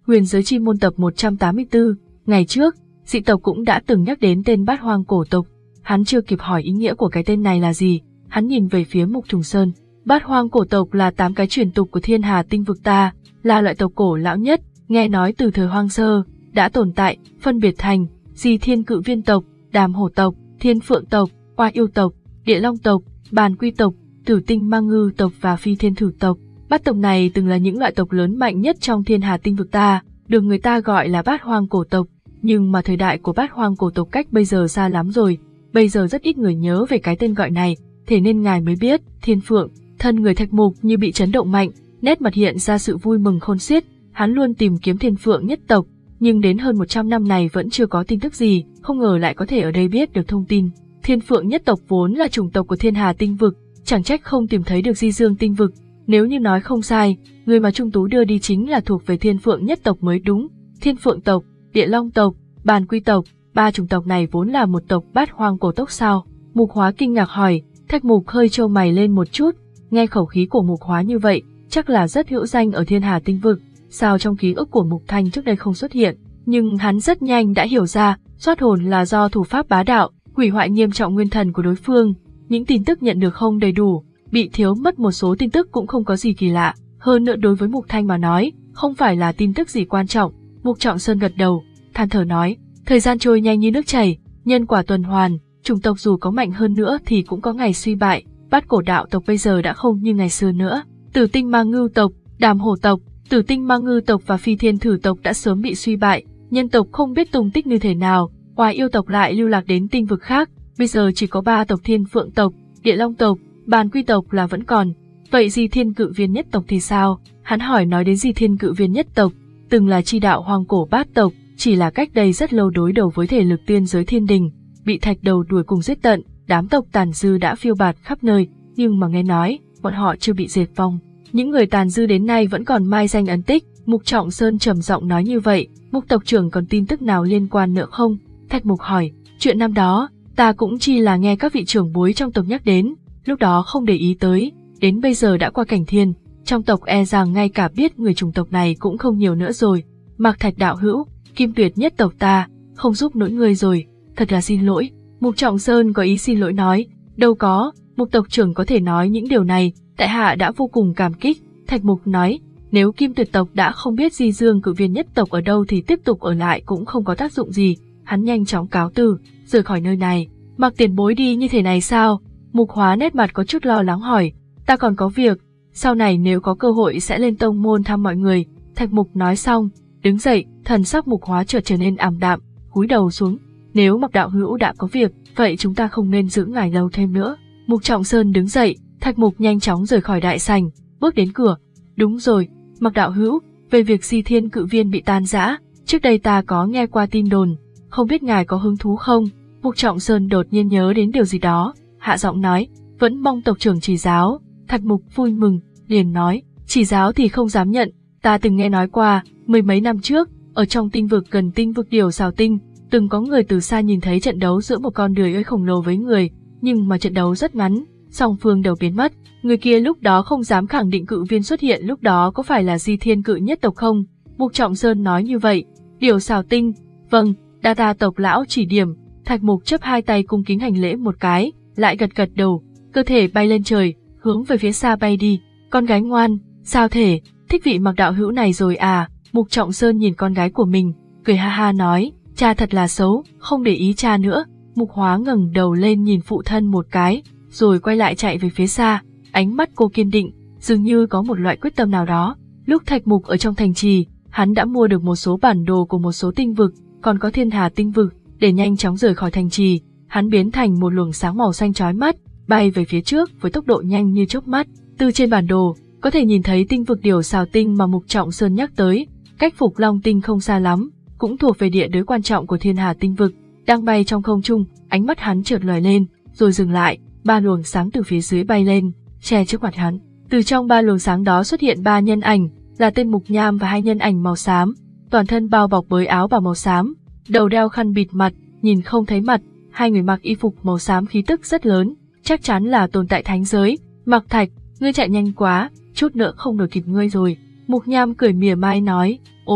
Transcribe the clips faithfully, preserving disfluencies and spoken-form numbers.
Huyền giới chi môn tập một trăm tám mươi tư, ngày trước, dị tộc cũng đã từng nhắc đến tên Bát Hoang cổ tộc. Hắn chưa kịp hỏi ý nghĩa của cái tên này là gì, hắn nhìn về phía Mục Trùng Sơn. Bát Hoang cổ tộc là tám cái truyền tục của Thiên Hà tinh vực ta, là loại tộc cổ lão nhất, nghe nói từ thời hoang sơ, đã tồn tại, phân biệt thành Di Thiên Cự Viên tộc, Đàm Hổ tộc, Thiên Phượng tộc, Oa Yêu tộc, Địa Long tộc, Bàn Quy tộc, Tử Tinh Ma Ngư tộc và Phi Thiên Thử tộc. Bát tộc này từng là những loại tộc lớn mạnh nhất trong Thiên Hà tinh vực ta, được người ta gọi là Bát Hoang cổ tộc, nhưng mà thời đại của Bát Hoang cổ tộc cách bây giờ xa lắm rồi, bây giờ rất ít người nhớ về cái tên gọi này, thế nên ngài mới biết. Thiên Phượng, thân người Thạch Mục như bị chấn động mạnh, nét mặt hiện ra sự vui mừng khôn xiết, hắn luôn tìm kiếm Thiên Phượng nhất tộc, nhưng đến hơn một trăm năm này vẫn chưa có tin tức gì, không ngờ lại có thể ở đây biết được thông tin. Thiên Phượng nhất tộc vốn là chủng tộc của Thiên Hà tinh vực, chẳng trách không tìm thấy được Di Dương tinh vực. Nếu như nói không sai, người mà Trung Tú đưa đi chính là thuộc về Thiên Phượng nhất tộc mới đúng. Thiên Phượng tộc, Địa Long tộc, Bàn Quy tộc, ba chủng tộc này vốn là một tộc Bát Hoang cổ tộc sao? Mục Hóa kinh ngạc hỏi. Thạch Mục hơi trâu mày lên một chút, nghe khẩu khí của Mục Hóa như vậy, chắc là rất hữu danh ở Thiên Hà tinh vực. Sao trong ký ức của Mục Thanh trước đây không xuất hiện? Nhưng hắn rất nhanh đã hiểu ra, soát hồn là do thủ pháp bá đạo, hủy hoại nghiêm trọng nguyên thần của đối phương. Những tin tức nhận được không đầy đủ, bị thiếu mất một số tin tức cũng không có gì kỳ lạ. Hơn nữa đối với Mục Thanh mà nói, không phải là tin tức gì quan trọng. Mục Trọng Sơn gật đầu, than thở nói, thời gian trôi nhanh như nước chảy, nhân quả tuần hoàn, chủng tộc dù có mạnh hơn nữa thì cũng có ngày suy bại. Bát cổ đạo tộc bây giờ đã không như ngày xưa nữa. Tử Tinh Ma Ngư tộc, Đàm Hổ tộc, Tử Tinh Ma Ngư tộc và Phi Thiên Thử tộc đã sớm bị suy bại, nhân tộc không biết tung tích như thế nào. Oa Yêu tộc lại lưu lạc đến tinh vực khác, bây giờ chỉ có ba tộc Thiên Phượng tộc, Địa Long tộc, Bàn Quy tộc là vẫn còn. Vậy Di Thiên Cự Viên nhất tộc thì sao? Hắn hỏi nói đến Di Thiên Cự Viên nhất tộc, từng là chi đạo hoang cổ bát tộc, chỉ là cách đây rất lâu đối đầu với thể lực tiên giới thiên đình, bị Thạch Đầu đuổi cùng giết tận, đám tộc tàn dư đã phiêu bạt khắp nơi, nhưng mà nghe nói, bọn họ chưa bị diệt vong. Những người tàn dư đến nay vẫn còn mai danh ấn tích. Mục Trọng Sơn trầm giọng nói như vậy. Mục tộc trưởng còn tin tức nào liên quan nữa không? Thạch Mục hỏi. Chuyện năm đó, ta cũng chỉ là nghe các vị trưởng bối trong tộc nhắc đến, lúc đó không để ý tới, đến bây giờ đã qua cảnh thiên, trong tộc e rằng ngay cả biết người chủng tộc này cũng không nhiều nữa rồi. Mạc Thạch đạo hữu, Kim Tuyệt nhất tộc ta, không giúp nỗi ngươi rồi, thật là xin lỗi. Mục Trọng Sơn có ý xin lỗi nói, đâu có, Mục tộc trưởng có thể nói những điều này, tại hạ đã vô cùng cảm kích. Thạch Mục nói, nếu Kim Tuyệt tộc đã không biết Di Dương Cự Viên nhất tộc ở đâu thì tiếp tục ở lại cũng không có tác dụng gì. Hắn nhanh chóng cáo từ, rời khỏi nơi này. Mạc tiền bối đi như thế này sao? Mục Hóa nét mặt có chút lo lắng hỏi, ta còn có việc, sau này nếu có cơ hội sẽ lên tông môn thăm mọi người. Thạch Mục nói xong, đứng dậy, thần sắc Mục Hóa chợt trở nên ảm đạm, cúi đầu xuống. Nếu Mạc đạo hữu đã có việc, vậy chúng ta không nên giữ ngài lâu thêm nữa. Mục Trọng Sơn đứng dậy, Thạch Mục nhanh chóng rời khỏi đại sảnh, bước đến cửa. Đúng rồi, Mạc đạo hữu, về việc Di Thiên Cự Viên bị tan rã, trước đây ta có nghe qua tin đồn, không biết ngài có hứng thú không? Mục Trọng Sơn đột nhiên nhớ đến điều gì đó, hạ giọng nói, vẫn mong tộc trưởng chỉ giáo. Thạch Mục vui mừng, liền nói, chỉ giáo thì không dám nhận, ta từng nghe nói qua, mười mấy năm trước, ở trong tinh vực gần tinh vực Điều Xào Tinh, từng có người từ xa nhìn thấy trận đấu giữa một con đười ơi khổng lồ với người, nhưng mà trận đấu rất ngắn, song phương đều biến mất. Người kia lúc đó không dám khẳng định Cự Viên xuất hiện lúc đó có phải là Di Thiên Cự nhất tộc không. Mục Trọng Sơn nói như vậy. Điều Xào Tinh, vâng, đa tạ tộc lão chỉ điểm. Thạch Mục chấp hai tay cung kính hành lễ một cái, lại gật gật đầu, cơ thể bay lên trời, hướng về phía xa bay đi. Con gái ngoan, sao thể, thích vị Mạc đạo hữu này rồi à? Mục Trọng Sơn nhìn con gái của mình, cười ha ha nói, cha thật là xấu, không để ý cha nữa. Mục Hóa ngẩng đầu lên nhìn phụ thân một cái, rồi quay lại chạy về phía xa, ánh mắt cô kiên định, dường như có một loại quyết tâm nào đó. Lúc Thạch Mục ở trong thành trì, hắn đã mua được một số bản đồ của một số tinh vực, còn có Thiên Hà tinh vực, để nhanh chóng rời khỏi thành trì, hắn biến thành một luồng sáng màu xanh chói mắt, bay về phía trước với tốc độ nhanh như chớp mắt. Từ trên bản đồ, có thể nhìn thấy tinh vực Điều Xào Tinh mà Mục Trọng Sơn nhắc tới, cách Phục Long Tinh không xa lắm, cũng thuộc về địa giới quan trọng của Thiên Hà tinh vực. Đang bay trong không trung, ánh mắt hắn chợt lóe lên, rồi dừng lại, ba luồng sáng từ phía dưới bay lên, che trước mặt hắn. Từ trong ba luồng sáng đó xuất hiện ba nhân ảnh, là tên Mục Nham và hai nhân ảnh màu xám, toàn thân bao bọc với áo bào màu xám, đầu đeo khăn bịt mặt, nhìn không thấy mặt. Hai người mặc y phục màu xám khí tức rất lớn, chắc chắn là tồn tại thánh giới. Mạc Thạch, ngươi chạy nhanh quá, chút nữa không đuổi kịp ngươi rồi. Mục Nham cười mỉa mai nói, ồ,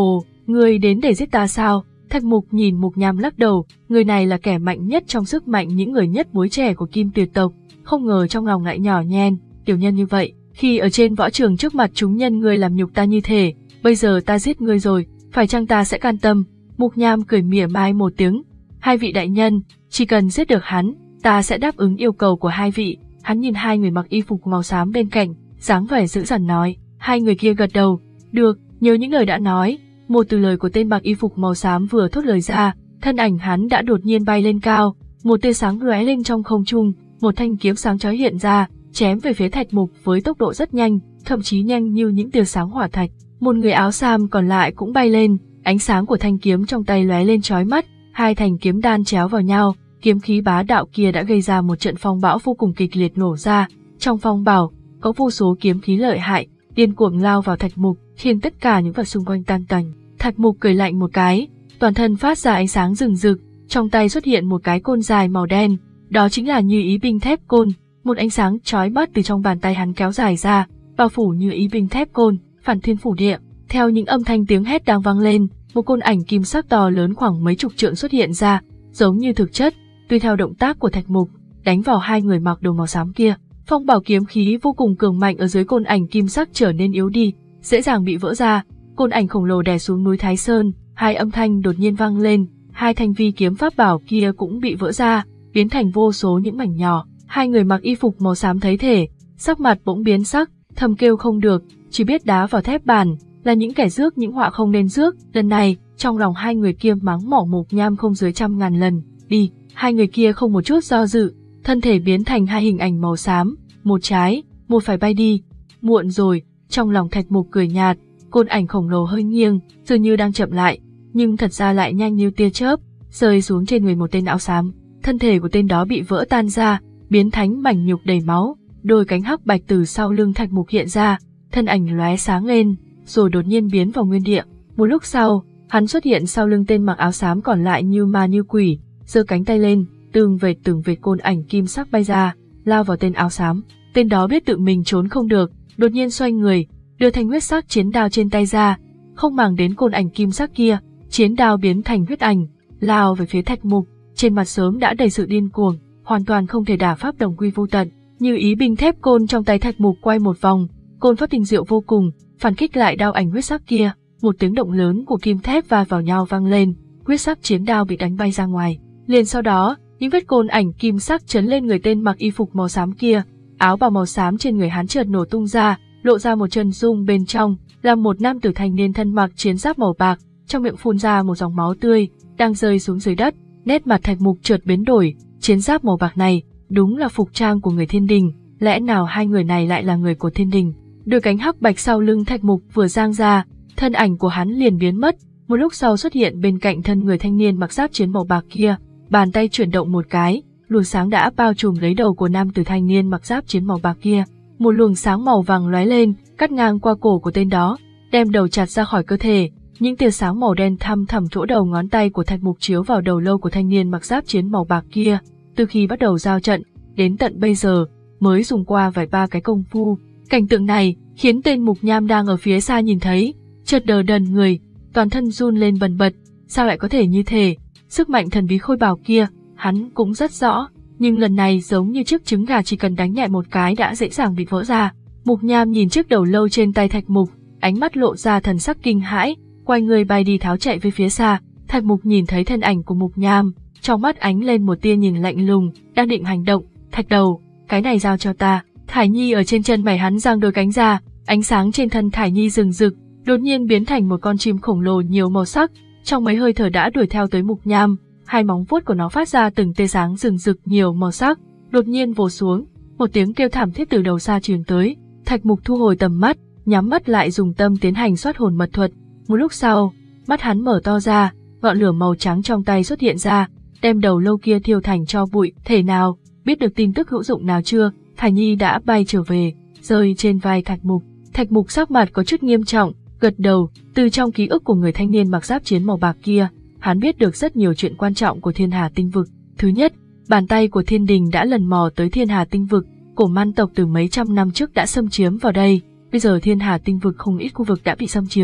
Ngươi đến để giết ta sao? Thạch Mục nhìn Mục Nham lắc đầu, người này là kẻ mạnh nhất trong sức mạnh những người nhất muối trẻ của Kim Tuyệt tộc, không ngờ trong lòng lại nhỏ nhen, tiểu nhân như vậy, khi ở trên võ trường trước mặt chúng nhân ngươi làm nhục ta như thế, bây giờ ta giết ngươi rồi, phải chăng ta sẽ can tâm? Mục Nham cười mỉa mai một tiếng, hai vị đại nhân, chỉ cần giết được hắn, ta sẽ đáp ứng yêu cầu của hai vị. Hắn nhìn hai người mặc y phục màu xám bên cạnh, dáng vẻ dữ dằn nói, hai người kia gật đầu, được, nhớ những lời đã nói. Một từ lời của tên mặc y phục màu xám vừa thốt lời ra, thân ảnh hắn đã đột nhiên bay lên cao, một tia sáng lóe lên trong không trung, một thanh kiếm sáng chói hiện ra, chém về phía Thạch Mục với tốc độ rất nhanh, thậm chí nhanh như những tia sáng hỏa thạch. Một người áo xám còn lại cũng bay lên, ánh sáng của thanh kiếm trong tay lóe lên chói mắt, hai thanh kiếm đan chéo vào nhau, kiếm khí bá đạo kia đã gây ra một trận phong bão vô cùng kịch liệt nổ ra. Trong phong bão có vô số kiếm khí lợi hại, điên cuồng lao vào Thạch Mục, khiến tất cả những vật xung quanh tan tành. Thạch Mục cười lạnh một cái, toàn thân phát ra ánh sáng rừng rực, trong tay xuất hiện một cái côn dài màu đen, đó chính là Như Ý binh thép côn. Một ánh sáng chói mắt từ trong bàn tay hắn kéo dài ra, bao phủ Như Ý binh thép côn, phản thiên phủ địa. Theo những âm thanh tiếng hét đang vang lên, một côn ảnh kim sắc to lớn khoảng mấy chục trượng xuất hiện ra, giống như thực chất, tùy theo động tác của Thạch Mục, đánh vào hai người mặc đồ màu xám kia. Phong bảo kiếm khí vô cùng cường mạnh ở dưới côn ảnh kim sắc trở nên yếu đi, dễ dàng bị vỡ ra. Côn ảnh khổng lồ đè xuống núi Thái Sơn, hai âm thanh đột nhiên vang lên, hai thanh vi kiếm pháp bảo kia cũng bị vỡ ra, biến thành vô số những mảnh nhỏ. Hai người mặc y phục màu xám thấy thể, sắc mặt bỗng biến sắc, thầm kêu không được, chỉ biết đá vào thép bàn, là những kẻ rước những họa không nên rước. Lần này, trong lòng hai người kia mắng mỏ Mục Nham không dưới trăm ngàn lần. Đi, hai người kia không một chút do dự, thân thể biến thành hai hình ảnh màu xám, một trái, một phải bay đi. Muộn rồi, trong lòng Thạch Mục cười nhạt, côn ảnh khổng lồ hơi nghiêng, dường như đang chậm lại, nhưng thật ra lại nhanh như tia chớp, rơi xuống trên người một tên áo xám. Thân thể của tên đó bị vỡ tan ra, biến thành mảnh nhục đầy máu, đôi cánh hắc bạch từ sau lưng Thạch Mục hiện ra, thân ảnh lóe sáng lên, rồi đột nhiên biến vào nguyên địa. Một lúc sau, hắn xuất hiện sau lưng tên mặc áo xám còn lại như ma như quỷ, giơ cánh tay lên, từng vệt từng vệt côn ảnh kim sắc bay ra, lao vào tên áo xám. Tên đó biết tự mình trốn không được, đột nhiên xoay người, đưa thanh huyết sắc chiến đao trên tay ra, không màng đến côn ảnh kim sắc kia, chiến đao biến thành huyết ảnh, lao về phía Thạch Mục, trên mặt sớm đã đầy sự điên cuồng, hoàn toàn không thể đả pháp đồng quy vô tận. Như Ý binh thép côn trong tay Thạch Mục quay một vòng, côn pháp tinh diệu vô cùng, phản kích lại đao ảnh huyết sắc kia, một tiếng động lớn của kim thép va vào nhau vang lên, huyết sắc chiến đao bị đánh bay ra ngoài. Liền sau đó, những vết côn ảnh kim sắc chấn lên người tên mặc y phục màu xám kia, áo bào màu xám trên người hắn chợt nổ tung ra, lộ ra một chân dung bên trong, là một nam tử thanh niên thân mặc chiến giáp màu bạc, trong miệng phun ra một dòng máu tươi, đang rơi xuống dưới đất. Nét mặt Thạch Mục chợt biến đổi, chiến giáp màu bạc này, đúng là phục trang của người Thiên Đình, lẽ nào hai người này lại là người của Thiên Đình? Đôi cánh hắc bạch sau lưng Thạch Mục vừa giang ra, thân ảnh của hắn liền biến mất, một lúc sau xuất hiện bên cạnh thân người thanh niên mặc giáp chiến màu bạc kia, bàn tay chuyển động một cái, luồng sáng đã bao trùm lấy đầu của nam tử thanh niên mặc giáp chiến màu bạc kia. Một luồng sáng màu vàng lóe lên, cắt ngang qua cổ của tên đó, đem đầu chặt ra khỏi cơ thể. Những tia sáng màu đen thăm thẳm chỗ đầu ngón tay của Thạch Mục chiếu vào đầu lâu của thanh niên mặc giáp chiến màu bạc kia. Từ khi bắt đầu giao trận, đến tận bây giờ, mới dùng qua vài ba cái công phu. Cảnh tượng này khiến tên Mục Nham đang ở phía xa nhìn thấy, chợt đờ đần người, toàn thân run lên bần bật. Sao lại có thể như thế? Sức mạnh thần bí khôi bào kia, hắn cũng rất rõ, nhưng lần này giống như chiếc trứng gà chỉ cần đánh nhẹ một cái đã dễ dàng bị vỡ ra. Mục Nham nhìn chiếc đầu lâu trên tay Thạch Mục, ánh mắt lộ ra thần sắc kinh hãi, quay người bay đi tháo chạy về phía xa. Thạch Mục nhìn thấy thân ảnh của Mục Nham, trong mắt ánh lên một tia nhìn lạnh lùng, đang định hành động. Thạch đầu, cái này giao cho ta. Thải Nhi ở trên chân mày hắn giang đôi cánh ra, ánh sáng trên thân Thải Nhi rừng rực, đột nhiên biến thành một con chim khổng lồ nhiều màu sắc, trong mấy hơi thở đã đuổi theo tới Mục Nham. Hai móng vuốt của nó phát ra từng tia sáng rừng rực nhiều màu sắc, đột nhiên vồ xuống, một tiếng kêu thảm thiết từ đầu xa truyền tới. Thạch Mục thu hồi tầm mắt, nhắm mắt lại dùng tâm tiến hành soát hồn mật thuật. Một lúc sau, mắt hắn mở to ra, ngọn lửa màu trắng trong tay xuất hiện ra, đem đầu lâu kia thiêu thành tro bụi. Thể nào, biết được tin tức hữu dụng nào chưa? Thải Nhi đã bay trở về, rơi trên vai Thạch Mục. Thạch Mục sắc mặt có chút nghiêm trọng, gật đầu. Từ trong ký ức của người thanh niên mặc giáp chiến màu bạc kia, hắn biết được rất nhiều chuyện quan trọng của Thiên Hà Tinh Vực. Thứ nhất, bàn tay của Thiên Đình đã lần mò tới Thiên Hà Tinh Vực, cổ man tộc từ mấy trăm năm trước đã xâm chiếm vào đây, bây giờ Thiên Hà Tinh Vực không ít khu vực đã bị xâm chiếm.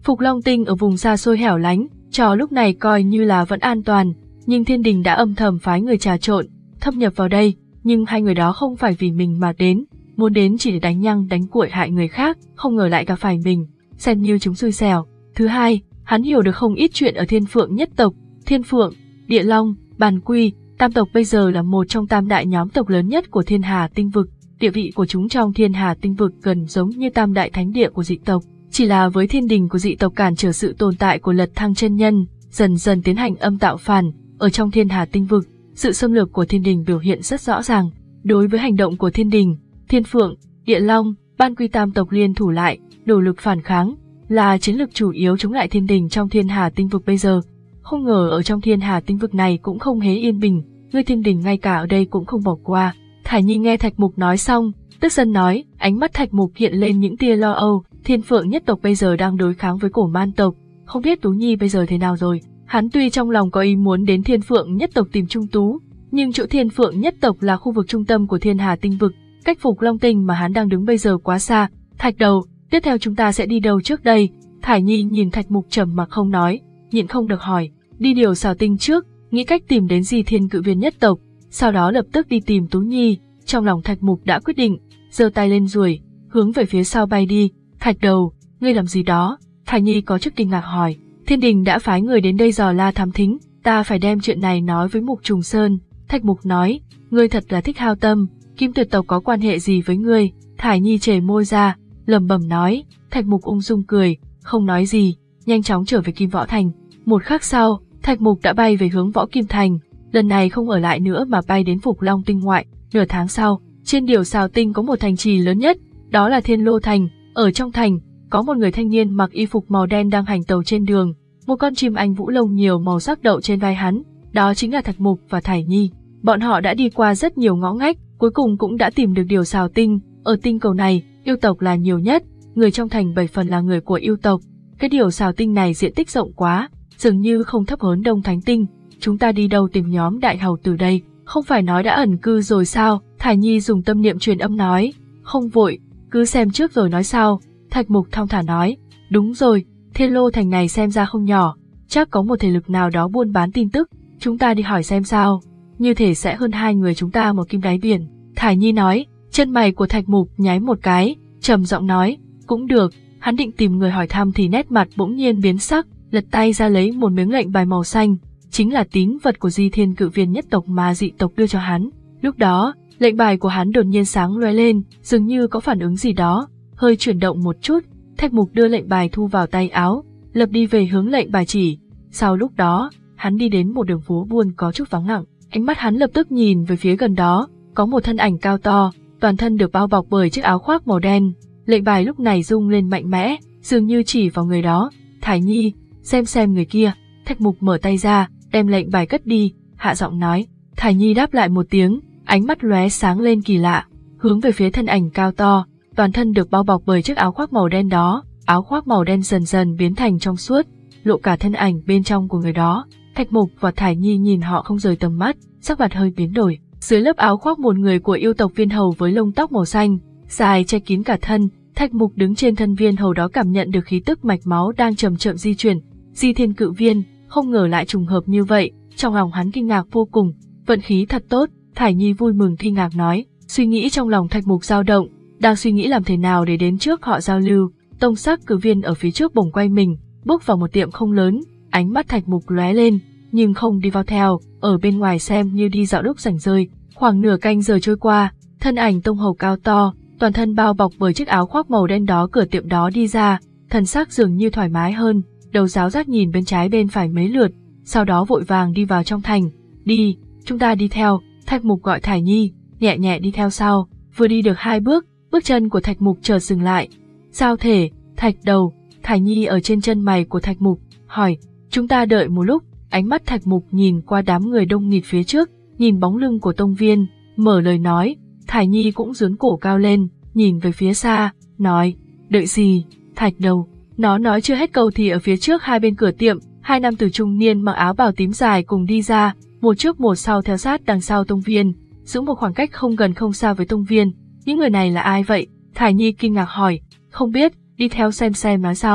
Phục Long Tinh ở vùng xa xôi hẻo lánh, trò lúc này coi như là vẫn an toàn, nhưng thiên đình đã âm thầm phái người trà trộn, thâm nhập vào đây, nhưng hai người đó không phải vì mình mà đến, muốn đến chỉ để đánh nhăng đánh cuội hại người khác, không ngờ lại gặp phải mình, xem như chúng xui xẻo. Thứ hai, hắn hiểu được không ít chuyện ở Thiên Phượng nhất tộc, Thiên Phượng, Địa Long, Bàn Quy, tam tộc bây giờ là một trong tam đại nhóm tộc lớn nhất của Thiên Hà Tinh Vực, địa vị của chúng trong Thiên Hà Tinh Vực gần giống như tam đại thánh địa của dị tộc, chỉ là với thiên đình của dị tộc cản trở sự tồn tại của Lật Thăng chân nhân, dần dần tiến hành âm tạo phản, ở trong Thiên Hà Tinh Vực, sự xâm lược của thiên đình biểu hiện rất rõ ràng. Đối với hành động của thiên đình, Thiên Phượng, Địa Long, Ban Quy tam tộc liên thủ lại, đổ lực phản kháng, là chiến lược chủ yếu chống lại thiên đình trong Thiên Hà Tinh Vực bây giờ. Không ngờ ở trong Thiên Hà Tinh Vực này cũng không hề yên bình, ngươi thiên đình ngay cả ở đây cũng không bỏ qua. Thải Nhi nghe Thạch Mục nói xong, tức giận nói, ánh mắt Thạch Mục hiện lên những tia lo âu. Thiên Phượng nhất tộc bây giờ đang đối kháng với Cổ Man tộc, không biết Tú Nhi bây giờ thế nào rồi. Hắn tuy trong lòng có ý muốn đến Thiên Phượng nhất tộc tìm Trung Tú, nhưng chỗ Thiên Phượng nhất tộc là khu vực trung tâm của Thiên Hà Tinh Vực, cách Phục Long Tinh mà hắn đang đứng bây giờ quá xa. Thạch Đầu, tiếp theo chúng ta sẽ đi đâu trước đây? Thải Nhi nhìn Thạch Mục trầm mặc không nói, nhịn không được hỏi. Đi điều xào tinh trước, nghĩ cách tìm đến Di Thiên Cự Viên nhất tộc, sau đó lập tức đi tìm Tú Nhi. Trong lòng Thạch Mục đã quyết định, giơ tay lên ruồi, hướng về phía sau bay đi. Thạch Đầu, ngươi làm gì đó? Thải Nhi có chút kinh ngạc hỏi. Thiên đình đã phái người đến đây dò la thám thính, ta phải đem chuyện này nói với Mục Trùng Sơn. Thạch Mục nói, ngươi thật là thích hao tâm, Kim Tuyệt tộc có quan hệ gì với ngươi? Thải Nhi chề môi ra, lẩm bẩm nói. Thạch Mục ung dung cười, không nói gì, nhanh chóng trở về Kim Võ Thành. Một khắc sau, Thạch Mục đã bay về hướng Võ Kim Thành, lần này không ở lại nữa mà bay đến Phục Long Tinh ngoại. Nửa tháng sau, trên Điểu Xào Tinh có một thành trì lớn nhất, đó là Thiên Lô Thành. Ở trong thành, có một người thanh niên mặc y phục màu đen đang hành tàu trên đường, một con chim anh vũ lông nhiều màu sắc đậu trên vai hắn, đó chính là Thạch Mục và Thải Nhi. Bọn họ đã đi qua rất nhiều ngõ ngách, cuối cùng cũng đã tìm được Điểu Xào Tinh. Ở tinh cầu này, yêu tộc là nhiều nhất, người trong thành bảy phần là người của yêu tộc. Cái Điểu Xào Tinh này diện tích rộng quá, dường như không thấp hơn Đông Thánh Tinh. Chúng ta đi đâu tìm nhóm đại hầu từ đây? Không phải nói đã ẩn cư rồi sao? Thải Nhi dùng tâm niệm truyền âm nói. Không vội, cứ xem trước rồi nói sau. Thạch Mục thong thả nói. Đúng rồi, Thiên Lô Thành này xem ra không nhỏ, chắc có một thể lực nào đó buôn bán tin tức, chúng ta đi hỏi xem sao. Như thể sẽ hơn hai người chúng ta một kim đáy biển. Thải Nhi nói. Chân mày của Thạch Mục nháy một cái, trầm giọng nói. Cũng được. Hắn định tìm người hỏi thăm thì nét mặt bỗng nhiên biến sắc, lật tay ra lấy một miếng lệnh bài màu xanh, chính là tín vật của Di Thiên Cự Viên nhất tộc mà dị tộc đưa cho hắn. Lúc đó, lệnh bài của hắn đột nhiên sáng lóe lên, dường như có phản ứng gì đó, hơi chuyển động một chút. Thạch Mục đưa lệnh bài thu vào tay áo, lập đi về hướng lệnh bài chỉ. Sau lúc đó, hắn đi đến một đường phố buôn có chút vắng lặng, ánh mắt hắn lập tức nhìn về phía gần đó, có một thân ảnh cao to, toàn thân được bao bọc bởi chiếc áo khoác màu đen. Lệnh bài lúc này rung lên mạnh mẽ, dường như chỉ vào người đó. Thải Nhi, xem xem người kia. Thạch Mục mở tay ra, đem lệnh bài cất đi, hạ giọng nói. Thải Nhi đáp lại một tiếng, ánh mắt lóe sáng lên kỳ lạ, hướng về phía thân ảnh cao to, toàn thân được bao bọc bởi chiếc áo khoác màu đen đó. Áo khoác màu đen dần dần biến thành trong suốt, lộ cả thân ảnh bên trong của người đó. Thạch Mục và Thải Nhi nhìn họ không rời tầm mắt, sắc mặt hơi biến đổi. Dưới lớp áo khoác một người của yêu tộc viên hầu với lông tóc màu xanh, dài che kín cả thân. Thạch Mục đứng trên thân viên hầu đó cảm nhận được khí tức mạch máu đang chậm chậm di chuyển. Di Thiên Cự Viên, không ngờ lại trùng hợp như vậy, trong lòng hắn kinh ngạc vô cùng, vận khí thật tốt. Thải Nhi vui mừng kinh ngạc nói. Suy nghĩ trong lòng Thạch Mục dao động, đang suy nghĩ làm thế nào để đến trước họ giao lưu. Tông sắc cự viên ở phía trước bỗng quay mình, bước vào một tiệm không lớn, ánh mắt Thạch Mục lóe lên, nhưng không đi vào theo, ở bên ngoài xem như đi dạo lúc rảnh rơi. Khoảng nửa canh giờ trôi qua, thân ảnh tông hầu cao to, toàn thân bao bọc bởi chiếc áo khoác màu đen đó cửa tiệm đó đi ra, thần sắc dường như thoải mái hơn, đầu giáo giác nhìn bên trái bên phải mấy lượt, sau đó vội vàng đi vào trong thành. Đi, chúng ta đi theo. Thạch Mục gọi Thải Nhi, nhẹ nhẹ đi theo sau. Vừa đi được hai bước, bước chân của Thạch Mục chợt dừng lại. Sao thể? Thạch Đầu. Thải Nhi ở trên chân mày của Thạch Mục, hỏi. Chúng ta đợi một lúc. Ánh mắt Thạch Mục nhìn qua đám người đông nghịt phía trước, nhìn bóng lưng của tông viên, mở lời nói. Thải Nhi cũng giương cổ cao lên, nhìn về phía xa, nói. Đợi gì? Thạch Đầu. Nó nói chưa hết câu thì ở phía trước hai bên cửa tiệm, hai nam tử trung niên mặc áo bào tím dài cùng đi ra, một trước một sau theo sát đằng sau tông viên, giữ một khoảng cách không gần không xa với tông viên. Những người này là ai vậy? Thải Nhi kinh ngạc hỏi. Không biết, đi theo xem xem nói sao.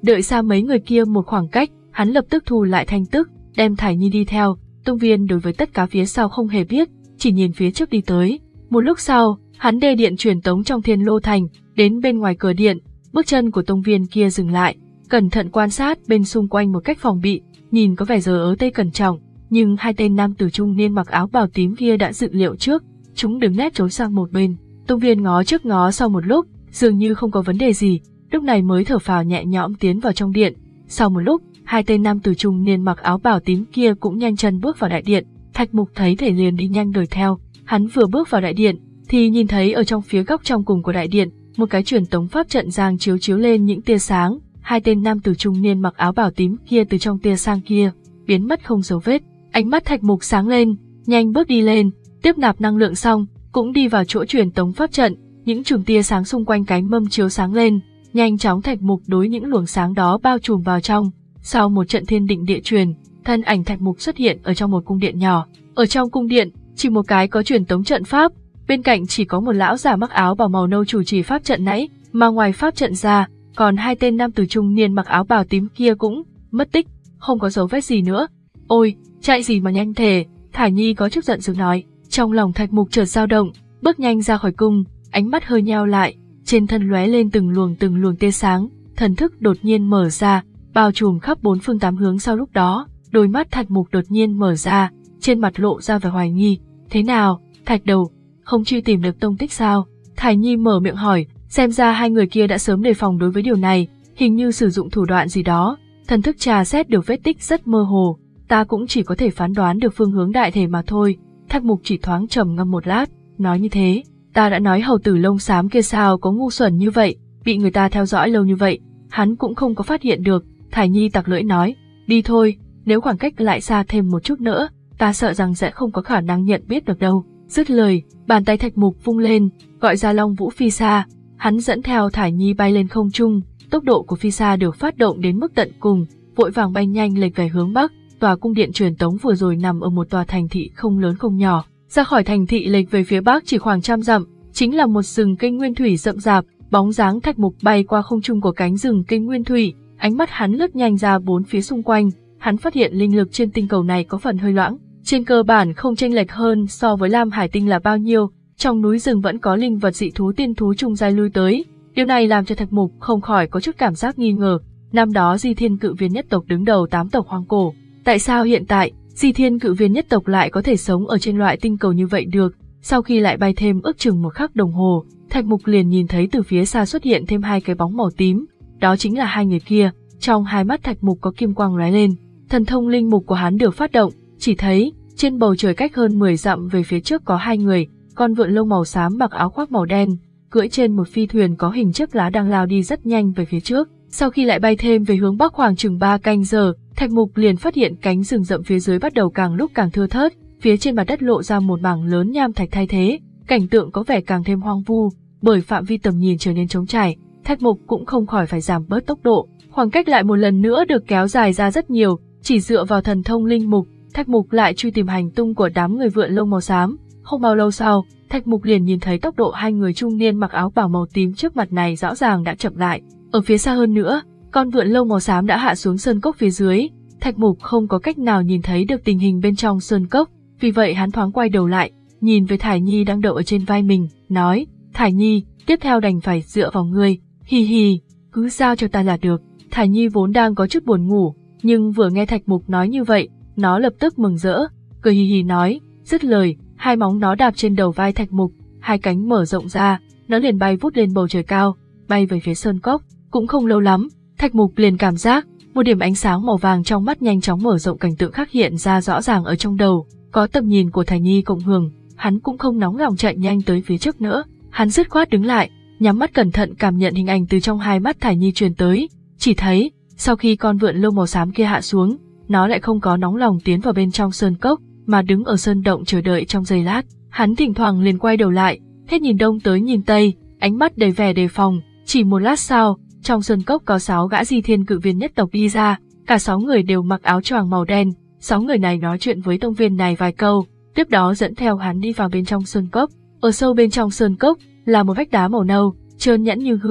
Đợi xa mấy người kia một khoảng cách, hắn lập tức thu lại thanh tức, đem Thải Nhi đi theo. Tông Viên đối với tất cả phía sau không hề biết, chỉ nhìn phía trước đi tới. Một lúc sau, hắn đê điện truyền tống trong Thiên Lô Thành, đến bên ngoài cửa điện, bước chân của Tông Viên kia dừng lại, cẩn thận quan sát bên xung quanh một cách phòng bị, nhìn có vẻ giờ ớ tê cẩn trọng, nhưng hai tên nam tử trung niên mặc áo bào tím kia đã dự liệu trước, chúng đứng nép trốn sang một bên. Tông Viên ngó trước ngó sau một lúc, dường như không có vấn đề gì, lúc này mới thở phào nhẹ nhõm tiến vào trong điện. Sau một lúc, hai tên nam tử trung niên mặc áo bào tím kia cũng nhanh chân bước vào đại điện. Thạch Mục thấy thể liền đi nhanh đuổi theo. Hắn vừa bước vào đại điện, thì nhìn thấy ở trong phía góc trong cùng của đại điện, một cái truyền tống pháp trận giang chiếu chiếu lên những tia sáng. Hai tên nam tử trung niên mặc áo bào tím kia từ trong tia sáng kia biến mất không dấu vết. Ánh mắt Thạch Mục sáng lên, nhanh bước đi lên, tiếp nạp năng lượng xong, cũng đi vào chỗ truyền tống pháp trận. Những chùm tia sáng xung quanh cánh mâm chiếu sáng lên, nhanh chóng Thạch Mục đối những luồng sáng đó bao trùm vào trong. Sau một trận thiên định địa truyền, thân ảnh Thạch Mục xuất hiện ở trong một cung điện nhỏ. Ở trong cung điện, chỉ một cái có truyền tống trận pháp, bên cạnh chỉ có một lão giả mặc áo bào màu nâu chủ trì pháp trận nãy, mà ngoài pháp trận ra, còn hai tên nam tử trung niên mặc áo bào tím kia cũng mất tích, không có dấu vết gì nữa. Ôi, chạy gì mà nhanh thế? Thải Nhi có chút giận dữ nói. Trong lòng Thạch Mục chợt dao động, bước nhanh ra khỏi cung, ánh mắt hơi nheo lại, trên thân lóe lên từng luồng từng luồng tia sáng, thần thức đột nhiên mở ra, bao trùm khắp bốn phương tám hướng. Sau lúc đó, đôi mắt Thạch Mục đột nhiên mở ra, trên mặt lộ ra vẻ hoài nghi. Thế nào, Thạch đầu, không truy tìm được tông tích sao? Thải Nhi mở miệng hỏi, xem ra hai người kia đã sớm đề phòng đối với điều này, hình như sử dụng thủ đoạn gì đó. Thần thức trà xét được vết tích rất mơ hồ, ta cũng chỉ có thể phán đoán được phương hướng đại thể mà thôi. Thạch Mục chỉ thoáng trầm ngâm một lát, nói như thế, ta đã nói hầu tử lông xám kia sao có ngu xuẩn như vậy, bị người ta theo dõi lâu như vậy, hắn cũng không có phát hiện được. Thải Nhi tặc lưỡi nói, đi thôi, nếu khoảng cách lại xa thêm một chút nữa, ta sợ rằng sẽ không có khả năng nhận biết được đâu. Dứt lời, bàn tay Thạch Mục vung lên, gọi ra Long Vũ Phi Sa, hắn dẫn theo Thải Nhi bay lên không trung, tốc độ của Phi Sa được phát động đến mức tận cùng, vội vàng bay nhanh lệch về hướng bắc. Tòa cung điện truyền tống vừa rồi nằm ở một tòa thành thị không lớn không nhỏ, ra khỏi thành thị lệch về phía bắc chỉ khoảng trăm dặm, chính là một rừng cây nguyên thủy rậm rạp. Bóng dáng Thạch Mục bay qua không trung của cánh rừng cây nguyên thủy, ánh mắt hắn lướt nhanh ra bốn phía xung quanh, hắn phát hiện linh lực trên tinh cầu này có phần hơi loãng, trên cơ bản không chênh lệch hơn so với Lam Hải Tinh là bao nhiêu. Trong núi rừng vẫn có linh vật dị thú tiên thú trung giai lui tới, điều này làm cho Thạch Mục không khỏi có chút cảm giác nghi ngờ. Năm đó Di Thiên Cự Viên nhất tộc đứng đầu tám tộc hoang cổ, tại sao hiện tại Di Thiên Cự Viên nhất tộc lại có thể sống ở trên loại tinh cầu như vậy được? Sau khi lại bay thêm ước chừng một khắc đồng hồ, Thạch Mục liền nhìn thấy từ phía xa xuất hiện thêm hai cái bóng màu tím, đó chính là hai người kia. Trong hai mắt Thạch Mục có kim quang lóe lên, thần thông linh mục của hắn được phát động, chỉ thấy trên bầu trời cách hơn mười dặm về phía trước có hai người, con vượn lông màu xám mặc áo khoác màu đen, cưỡi trên một phi thuyền có hình chiếc lá đang lao đi rất nhanh về phía trước. Sau khi lại bay thêm về hướng bắc khoảng chừng ba canh giờ, Thạch Mục liền phát hiện cánh rừng rậm phía dưới bắt đầu càng lúc càng thưa thớt, phía trên mặt đất lộ ra một mảng lớn nham thạch thay thế, cảnh tượng có vẻ càng thêm hoang vu, bởi phạm vi tầm nhìn trở nên trống trải. Thạch Mục cũng không khỏi phải giảm bớt tốc độ, khoảng cách lại một lần nữa được kéo dài ra rất nhiều. Chỉ dựa vào thần thông linh mục, Thạch Mục lại truy tìm hành tung của đám người vượn lông màu xám. Không bao lâu sau, Thạch Mục liền nhìn thấy tốc độ hai người trung niên mặc áo bào màu tím trước mặt này rõ ràng đã chậm lại. Ở phía xa hơn nữa, con vượn lông màu xám đã hạ xuống sơn cốc phía dưới. Thạch Mục không có cách nào nhìn thấy được tình hình bên trong sơn cốc, vì vậy hắn thoáng quay đầu lại, nhìn về Thải Nhi đang đậu ở trên vai mình, nói, Thải Nhi, tiếp theo đành phải dựa vào ngươi, hi hi, cứ giao cho ta là được. Thải Nhi vốn đang có chút buồn ngủ, nhưng vừa nghe Thạch Mục nói như vậy, nó lập tức mừng rỡ, cười hì hì nói. Dứt lời, hai móng nó đạp trên đầu vai Thạch Mục, hai cánh mở rộng ra, nó liền bay vút lên bầu trời cao, bay về phía sơn cốc. Cũng không lâu lắm, Thạch Mục liền cảm giác một điểm ánh sáng màu vàng trong mắt nhanh chóng mở rộng, cảnh tượng khác hiện ra rõ ràng ở trong đầu. Có tầm nhìn của Thải Nhi cộng hưởng, hắn cũng không nóng lòng chạy nhanh tới phía trước nữa, hắn dứt khoát đứng lại, nhắm mắt cẩn thận cảm nhận hình ảnh từ trong hai mắt Thải Nhi truyền tới. Chỉ thấy sau khi con vượn lông màu xám kia hạ xuống, nó lại không có nóng lòng tiến vào bên trong sơn cốc, mà đứng ở sơn động chờ đợi trong giây lát. Hắn thỉnh thoảng liền quay đầu lại, hết nhìn đông tới nhìn tây, ánh mắt đầy vẻ đề phòng. Chỉ một lát sau, trong sơn cốc có sáu gã Di Thiên Cự Viên nhất tộc đi ra, cả sáu người đều mặc áo choàng màu đen. Sáu người này nói chuyện với tông viên này vài câu, tiếp đó dẫn theo hắn đi vào bên trong sơn cốc. Ở sâu bên trong sơn cốc là một vách đá màu nâu, trơn nhẵn như gương,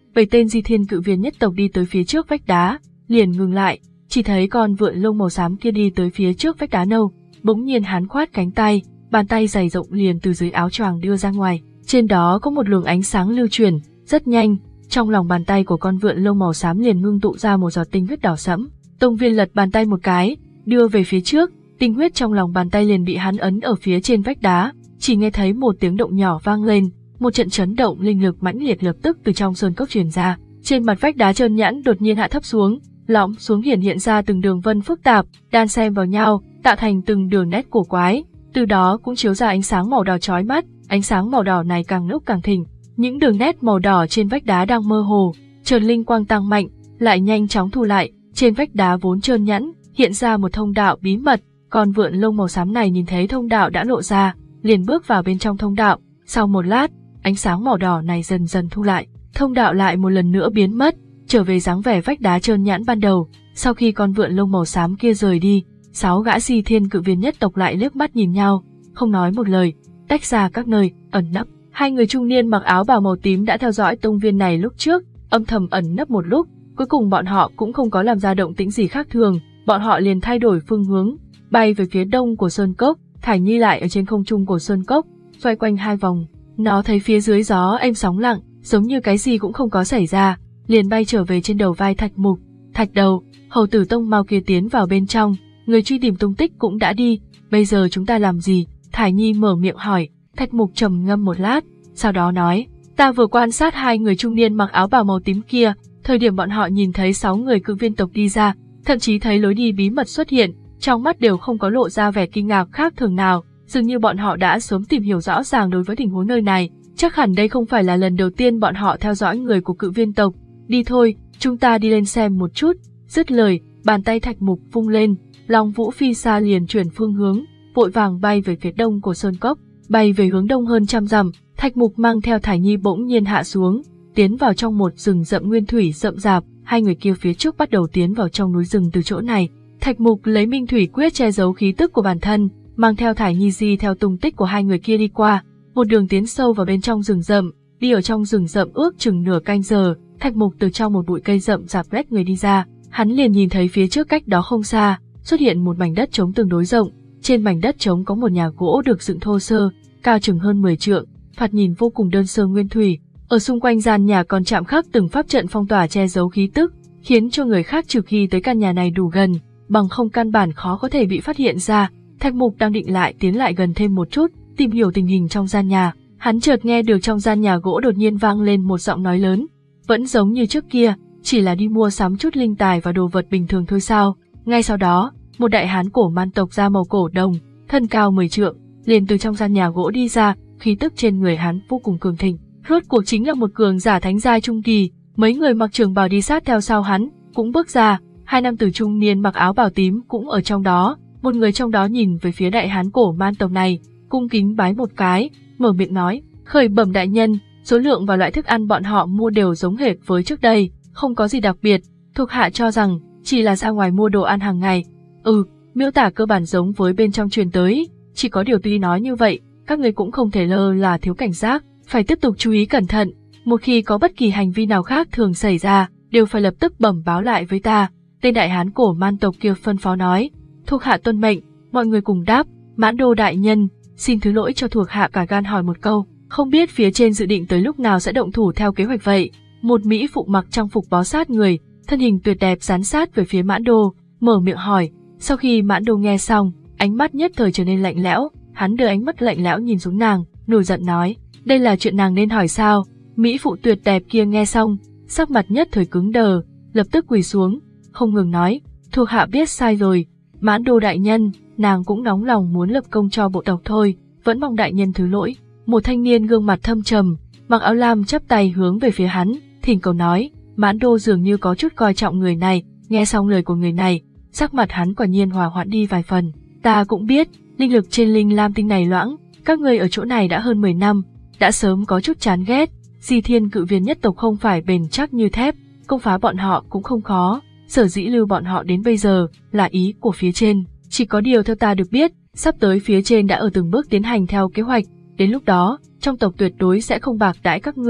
bảy tên Di Thiên cự viên nhất tộc đi tới phía trước vách đá, liền ngừng lại, chỉ thấy con vượn lông màu xám kia đi tới phía trước vách đá nâu, bỗng nhiên hắn khoát cánh tay, bàn tay dày rộng liền từ dưới áo choàng đưa ra ngoài, trên đó có một luồng ánh sáng lưu chuyển, rất nhanh, trong lòng bàn tay của con vượn lông màu xám liền ngưng tụ ra một giọt tinh huyết đỏ sẫm. Tông Viên lật bàn tay một cái, đưa về phía trước, tinh huyết trong lòng bàn tay liền bị hắn ấn ở phía trên vách đá, chỉ nghe thấy một tiếng động nhỏ vang lên, một trận chấn động linh lực mãnh liệt lập tức từ trong sơn cốc truyền ra, trên mặt vách đá trơn nhẵn đột nhiên hạ thấp xuống, lõm xuống hiển hiện ra từng đường vân phức tạp, đan xen vào nhau, tạo thành từng đường nét cổ quái, từ đó cũng chiếu ra ánh sáng màu đỏ chói mắt, ánh sáng màu đỏ này càng lúc càng thịnh, những đường nét màu đỏ trên vách đá đang mơ hồ, chợt linh quang tăng mạnh, lại nhanh chóng thu lại, trên vách đá vốn trơn nhẵn, hiện ra một thông đạo bí mật, con vượn lông màu xám này nhìn thấy thông đạo đã lộ ra, liền bước vào bên trong thông đạo, sau một lát, ánh sáng màu đỏ này dần dần thu lại, thông đạo lại một lần nữa biến mất, trở về dáng vẻ vách đá trơn nhẵn ban đầu. Sau khi con vượn lông màu xám kia rời đi, sáu gã Di Thiên cự viên nhất tộc lại liếc mắt nhìn nhau, không nói một lời, tách ra các nơi, ẩn nấp. Hai người trung niên mặc áo bào màu tím đã theo dõi Tông Viên này lúc trước, âm thầm ẩn nấp một lúc, cuối cùng bọn họ cũng không có làm ra động tĩnh gì khác thường, bọn họ liền thay đổi phương hướng, bay về phía đông của sơn cốc. Thải Nhi lại ở trên không trung của sơn cốc, xoay quanh hai vòng, nó thấy phía dưới gió êm sóng lặng, giống như cái gì cũng không có xảy ra, liền bay trở về trên đầu vai Thạch Mục. Thạch đầu, hầu tử Tông mau kia tiến vào bên trong, người truy tìm tung tích cũng đã đi, bây giờ chúng ta làm gì? Thải Nhi mở miệng hỏi. Thạch Mục trầm ngâm một lát, sau đó nói, ta vừa quan sát hai người trung niên mặc áo bào màu tím kia, thời điểm bọn họ nhìn thấy sáu người cự viên tộc đi ra, thậm chí thấy lối đi bí mật xuất hiện, trong mắt đều không có lộ ra vẻ kinh ngạc khác thường nào, dường như bọn họ đã sớm tìm hiểu rõ ràng đối với tình huống nơi này, chắc hẳn đây không phải là lần đầu tiên bọn họ theo dõi người của cự viên tộc. Đi thôi, chúng ta đi lên xem một chút. Dứt lời, bàn tay Thạch Mục vung lên, Long Vũ Phi Sa liền chuyển phương hướng, vội vàng bay về phía đông của sơn cốc. Bay về hướng đông hơn trăm dặm, Thạch Mục mang theo Thải Nhi bỗng nhiên hạ xuống, tiến vào trong một rừng rậm nguyên thủy rậm rạp. Hai người kia phía trước bắt đầu tiến vào trong núi rừng từ chỗ này. Thạch Mục lấy Minh Thủy Quyết che giấu khí tức của bản thân, mang theo Thải Nhi di theo tung tích của hai người kia đi qua, một đường tiến sâu vào bên trong rừng rậm. Đi ở trong rừng rậm ước chừng nửa canh giờ, Thạch Mục từ trong một bụi cây rậm rạp lách người đi ra, hắn liền nhìn thấy phía trước cách đó không xa xuất hiện một mảnh đất trống tương đối rộng. Trên mảnh đất trống có một nhà gỗ được dựng thô sơ, cao chừng hơn mười trượng, thoạt nhìn vô cùng đơn sơ nguyên thủy. Ở xung quanh gian nhà còn chạm khắc từng pháp trận phong tỏa che giấu khí tức, khiến cho người khác trừ khi tới căn nhà này đủ gần, bằng không căn bản khó có thể bị phát hiện ra. Thạch Mục đang định lại tiến lại gần thêm một chút, tìm hiểu tình hình trong gian nhà, hắn chợt nghe được trong gian nhà gỗ đột nhiên vang lên một giọng nói lớn, vẫn giống như trước kia, chỉ là đi mua sắm chút linh tài và đồ vật bình thường thôi sao. Ngay sau đó, một đại hán cổ man tộc da màu cổ đồng, thân cao mười trượng, liền từ trong gian nhà gỗ đi ra, khí tức trên người hắn vô cùng cường thịnh, rốt cuộc chính là một cường giả thánh giai trung kỳ. Mấy người mặc trường bào đi sát theo sau hắn, cũng bước ra, hai nam tử trung niên mặc áo bào tím cũng ở trong đó. Một người trong đó nhìn về phía đại hán cổ man tộc này, cung kính bái một cái, mở miệng nói, khởi bẩm đại nhân, số lượng và loại thức ăn bọn họ mua đều giống hệt với trước đây, không có gì đặc biệt, thuộc hạ cho rằng chỉ là ra ngoài mua đồ ăn hàng ngày. Ừ, miêu tả cơ bản giống với bên trong truyền tới, chỉ có điều tuy nói như vậy, các người cũng không thể lơ là thiếu cảnh giác, phải tiếp tục chú ý cẩn thận, một khi có bất kỳ hành vi nào khác thường xảy ra, đều phải lập tức bẩm báo lại với ta. Tên đại hán cổ man tộc kia phân phó nói. Thuộc hạ tuân mệnh, mọi người cùng đáp. Mãn Đô đại nhân, xin thứ lỗi cho thuộc hạ cả gan hỏi một câu, không biết phía trên dự định tới lúc nào sẽ động thủ theo kế hoạch vậy? Một mỹ phụ mặc trang phục bó sát người, thân hình tuyệt đẹp dán sát về phía Mãn Đô, mở miệng hỏi. Sau khi Mãn Đô nghe xong, ánh mắt nhất thời trở nên lạnh lẽo, hắn đưa ánh mắt lạnh lẽo nhìn xuống nàng, nổi giận nói, đây là chuyện nàng nên hỏi sao? Mỹ phụ tuyệt đẹp kia nghe xong, sắc mặt nhất thời cứng đờ, lập tức quỳ xuống, không ngừng nói, thuộc hạ biết sai rồi, Mãn Đô đại nhân, nàng cũng nóng lòng muốn lập công cho bộ tộc thôi, vẫn mong đại nhân thứ lỗi. Một thanh niên gương mặt thâm trầm, mặc áo lam chắp tay hướng về phía hắn, thỉnh cầu nói. Mãn Đô dường như có chút coi trọng người này, nghe xong lời của người này, sắc mặt hắn quả nhiên hòa hoãn đi vài phần. Ta cũng biết, linh lực trên linh lam tinh này loãng, các ngươi ở chỗ này đã hơn mười năm, đã sớm có chút chán ghét. Di Thiên cự viên nhất tộc không phải bền chắc như thép, công phá bọn họ cũng không khó, sở dĩ lưu bọn họ đến bây giờ là ý của phía trên. Chỉ có điều theo ta được biết, sắp tới phía trên đã ở từng bước tiến hành theo kế hoạch, đến lúc đó, trong tộc tuyệt đối sẽ không bạc đãi các ngươi,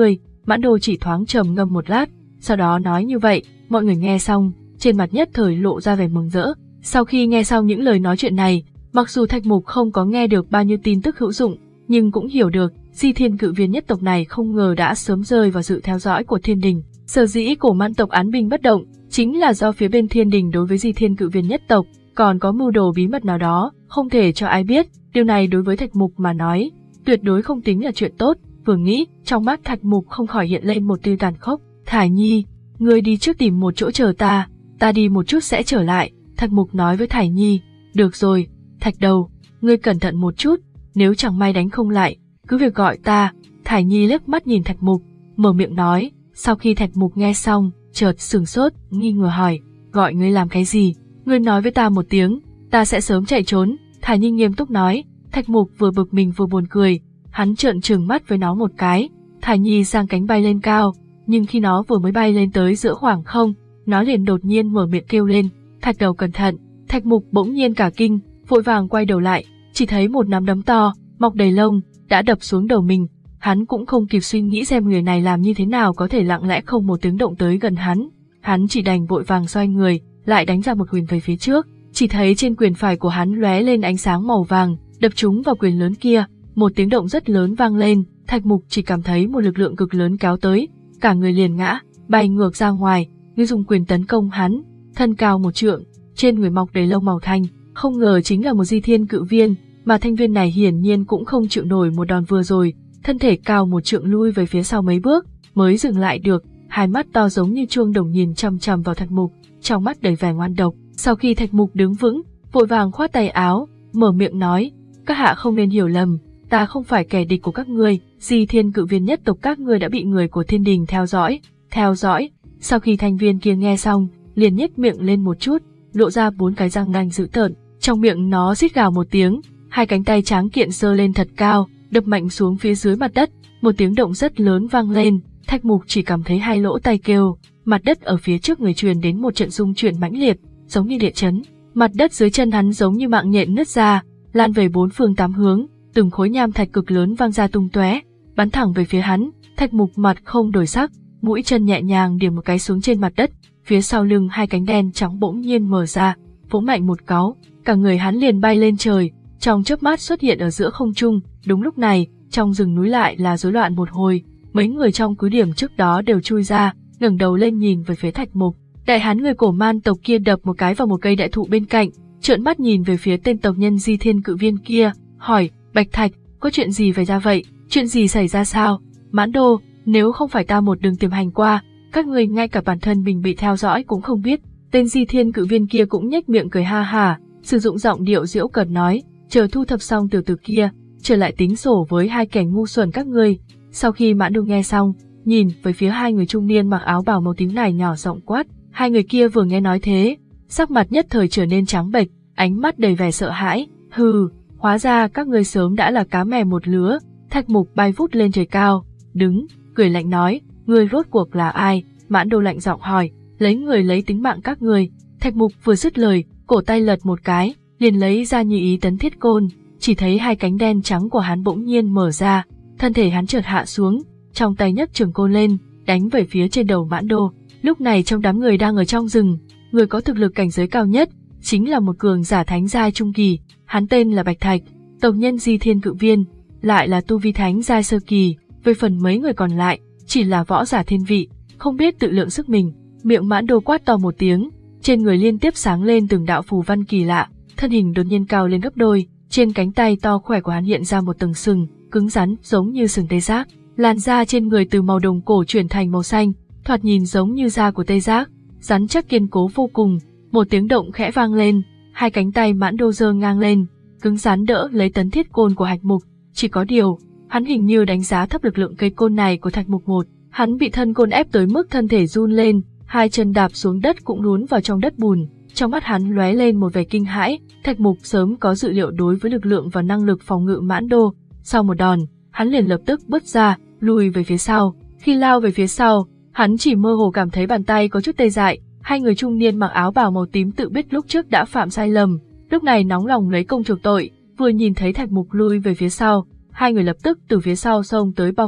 Mãn Đô chỉ thoáng trầm ngâm một lát, sau đó nói như vậy, mọi người nghe xong, trên mặt nhất thời lộ ra vẻ mừng rỡ. Sau khi nghe xong những lời nói chuyện này, mặc dù Thạch Mục không có nghe được bao nhiêu tin tức hữu dụng, nhưng cũng hiểu được, Di Thiên Cự Viên nhất tộc này không ngờ đã sớm rơi vào sự theo dõi của Thiên Đình. Sở dĩ Cổ Man tộc án binh bất động, chính là do phía bên Thiên Đình đối với Di Thiên Cự Viên nhất tộc còn có mưu đồ bí mật nào đó, không thể cho ai biết. Điều này đối với Thạch Mục mà nói, tuyệt đối không tính là chuyện tốt. Vừa nghĩ, trong mắt Thạch Mục không khỏi hiện lên một tia tàn khốc. Thải Nhi, ngươi đi trước tìm một chỗ chờ ta, ta đi một chút sẽ trở lại. Thạch Mục nói với Thải Nhi. Được rồi, Thạch Đầu, ngươi cẩn thận một chút, nếu chẳng may đánh không lại, cứ việc gọi ta. Thải Nhi liếc mắt nhìn Thạch Mục, mở miệng nói. Sau khi Thạch Mục nghe xong, chợt sửng sốt, nghi ngờ hỏi, gọi ngươi làm cái gì? Ngươi nói với ta một tiếng, ta sẽ sớm chạy trốn. Thải Nhi nghiêm túc nói. Thạch Mục vừa bực mình vừa buồn cười, hắn trợn trừng mắt với nó một cái. Thải Nhi giang cánh bay lên cao, nhưng khi nó vừa mới bay lên tới giữa khoảng không, nó liền đột nhiên mở miệng kêu lên, Thạch Đầu cẩn thận. Thạch Mục bỗng nhiên cả kinh, vội vàng quay đầu lại, chỉ thấy một nắm đấm to, mọc đầy lông, đã đập xuống đầu mình. Hắn cũng không kịp suy nghĩ xem người này làm như thế nào có thể lặng lẽ không một tiếng động tới gần hắn. Hắn chỉ đành vội vàng xoay người, lại đánh ra một quyền về phía trước. Chỉ thấy trên quyền phải của hắn lóe lên ánh sáng màu vàng, đập trúng vào quyền lớn kia, một tiếng động rất lớn vang lên. Thạch Mục chỉ cảm thấy một lực lượng cực lớn kéo tới, cả người liền ngã, bay ngược ra ngoài. Như dùng quyền tấn công hắn, thân cao một trượng, trên người mọc đầy lông màu thanh, không ngờ chính là một Di Thiên Cự Viên, mà thanh viên này hiển nhiên cũng không chịu nổi một đòn vừa rồi, thân thể cao một trượng lui về phía sau mấy bước, mới dừng lại được, hai mắt to giống như chuông đồng nhìn chằm chằm vào Thạch Mục, trong mắt đầy vẻ ngoan độc. Sau khi Thạch Mục đứng vững, vội vàng khoát tay áo, mở miệng nói, các hạ không nên hiểu lầm, ta không phải kẻ địch của các ngươi, Di Thiên Cự Viên nhất tộc các ngươi đã bị người của Thiên Đình theo dõi, theo dõi. Sau khi thanh viên kia nghe xong, liền nhếch miệng lên một chút, lộ ra bốn cái răng nanh dữ tợn, trong miệng nó rít gào một tiếng, hai cánh tay tráng kiện giơ lên thật cao, đập mạnh xuống phía dưới mặt đất, một tiếng động rất lớn vang lên. Thạch Mục chỉ cảm thấy hai lỗ tai kêu, mặt đất ở phía trước người truyền đến một trận rung chuyển mãnh liệt, giống như địa chấn, mặt đất dưới chân hắn giống như mạng nhện nứt ra, lan về bốn phương tám hướng, từng khối nham thạch cực lớn vang ra tung tóe, bắn thẳng về phía hắn. Thạch Mục mặt không đổi sắc, mũi chân nhẹ nhàng điểm một cái xuống trên mặt đất, phía sau lưng hai cánh đen trắng bỗng nhiên mở ra, vỗ mạnh một cáu, cả người hắn liền bay lên trời, trong chớp mắt xuất hiện ở giữa không trung. Đúng lúc này, trong rừng núi lại là rối loạn một hồi, mấy người trong cứ điểm trước đó đều chui ra, ngẩng đầu lên nhìn về phía Thạch Mục. Đại hán người Cổ Man tộc kia đập một cái vào một cây đại thụ bên cạnh, trợn mắt nhìn về phía tên tộc nhân Di Thiên Cự Viên kia, hỏi, Bạch Thạch, có chuyện gì xảy ra vậy? Chuyện gì xảy ra sao? Mãn Đô, nếu không phải ta một đường tiềm hành qua, các người ngay cả bản thân mình bị theo dõi cũng không biết. Tên Di Thiên Cự Viên kia cũng nhếch miệng cười ha ha, sử dụng giọng điệu giễu cợt nói, chờ thu thập xong tiểu tử kia, trở lại tính sổ với hai kẻ ngu xuẩn các ngươi. Sau khi Mãn Đô nghe xong, nhìn về phía hai người trung niên mặc áo bào màu tím này nhỏ giọng quát. Hai người kia vừa nghe nói thế, sắc mặt nhất thời trở nên trắng bệch, ánh mắt đầy vẻ sợ hãi. Hừ, hóa ra các ngươi sớm đã là cá mè một lứa. Thạch Mục bay vút lên trời cao, đứng, cười lạnh nói, ngươi rốt cuộc là ai? Mãn Đô lạnh giọng hỏi, lấy người lấy tính mạng các ngươi. Thạch Mục vừa dứt lời, cổ tay lật một cái, liền lấy ra như ý tấn thiết côn, chỉ thấy hai cánh đen trắng của hắn bỗng nhiên mở ra, thân thể hắn chợt hạ xuống, trong tay nhấc trường côn lên, đánh về phía trên đầu Mãn Đô. Lúc này trong đám người đang ở trong rừng, người có thực lực cảnh giới cao nhất chính là một cường giả thánh giai trung kỳ, hắn tên là Bạch Thạch, tộc nhân Di Thiên Cự Viên, lại là tu vi thánh giai sơ kỳ. Về phần mấy người còn lại, chỉ là võ giả thiên vị, không biết tự lượng sức mình. Miệng Mãn Đô quát to một tiếng, trên người liên tiếp sáng lên từng đạo phù văn kỳ lạ, thân hình đột nhiên cao lên gấp đôi, trên cánh tay to khỏe của hắn hiện ra một tầng sừng, cứng rắn giống như sừng tê giác, làn da trên người từ màu đồng cổ chuyển thành màu xanh, thoạt nhìn giống như da của tê giác, rắn chắc kiên cố vô cùng. Một tiếng động khẽ vang lên, hai cánh tay Mãn Đô giơ ngang lên, cứng rắn đỡ lấy tấn thiết côn của Thạch Mục. Chỉ có điều, hắn hình như đánh giá thấp lực lượng cây côn này của Thạch Mục một, hắn bị thân côn ép tới mức thân thể run lên, hai chân đạp xuống đất cũng lún vào trong đất bùn. Trong mắt hắn lóe lên một vẻ kinh hãi. Thạch Mục sớm có dự liệu đối với lực lượng và năng lực phòng ngự Mãn Đô, sau một đòn, hắn liền lập tức bứt ra, lùi về phía sau. Khi lao về phía sau, hắn chỉ mơ hồ cảm thấy bàn tay có chút tê dại. Hai người trung niên mặc áo bào màu tím tự biết lúc trước đã phạm sai lầm, lúc này nóng lòng lấy công chuộc tội, vừa nhìn thấy Thạch Mục lui về phía sau, hai người lập tức từ phía sau xông tới bao vây.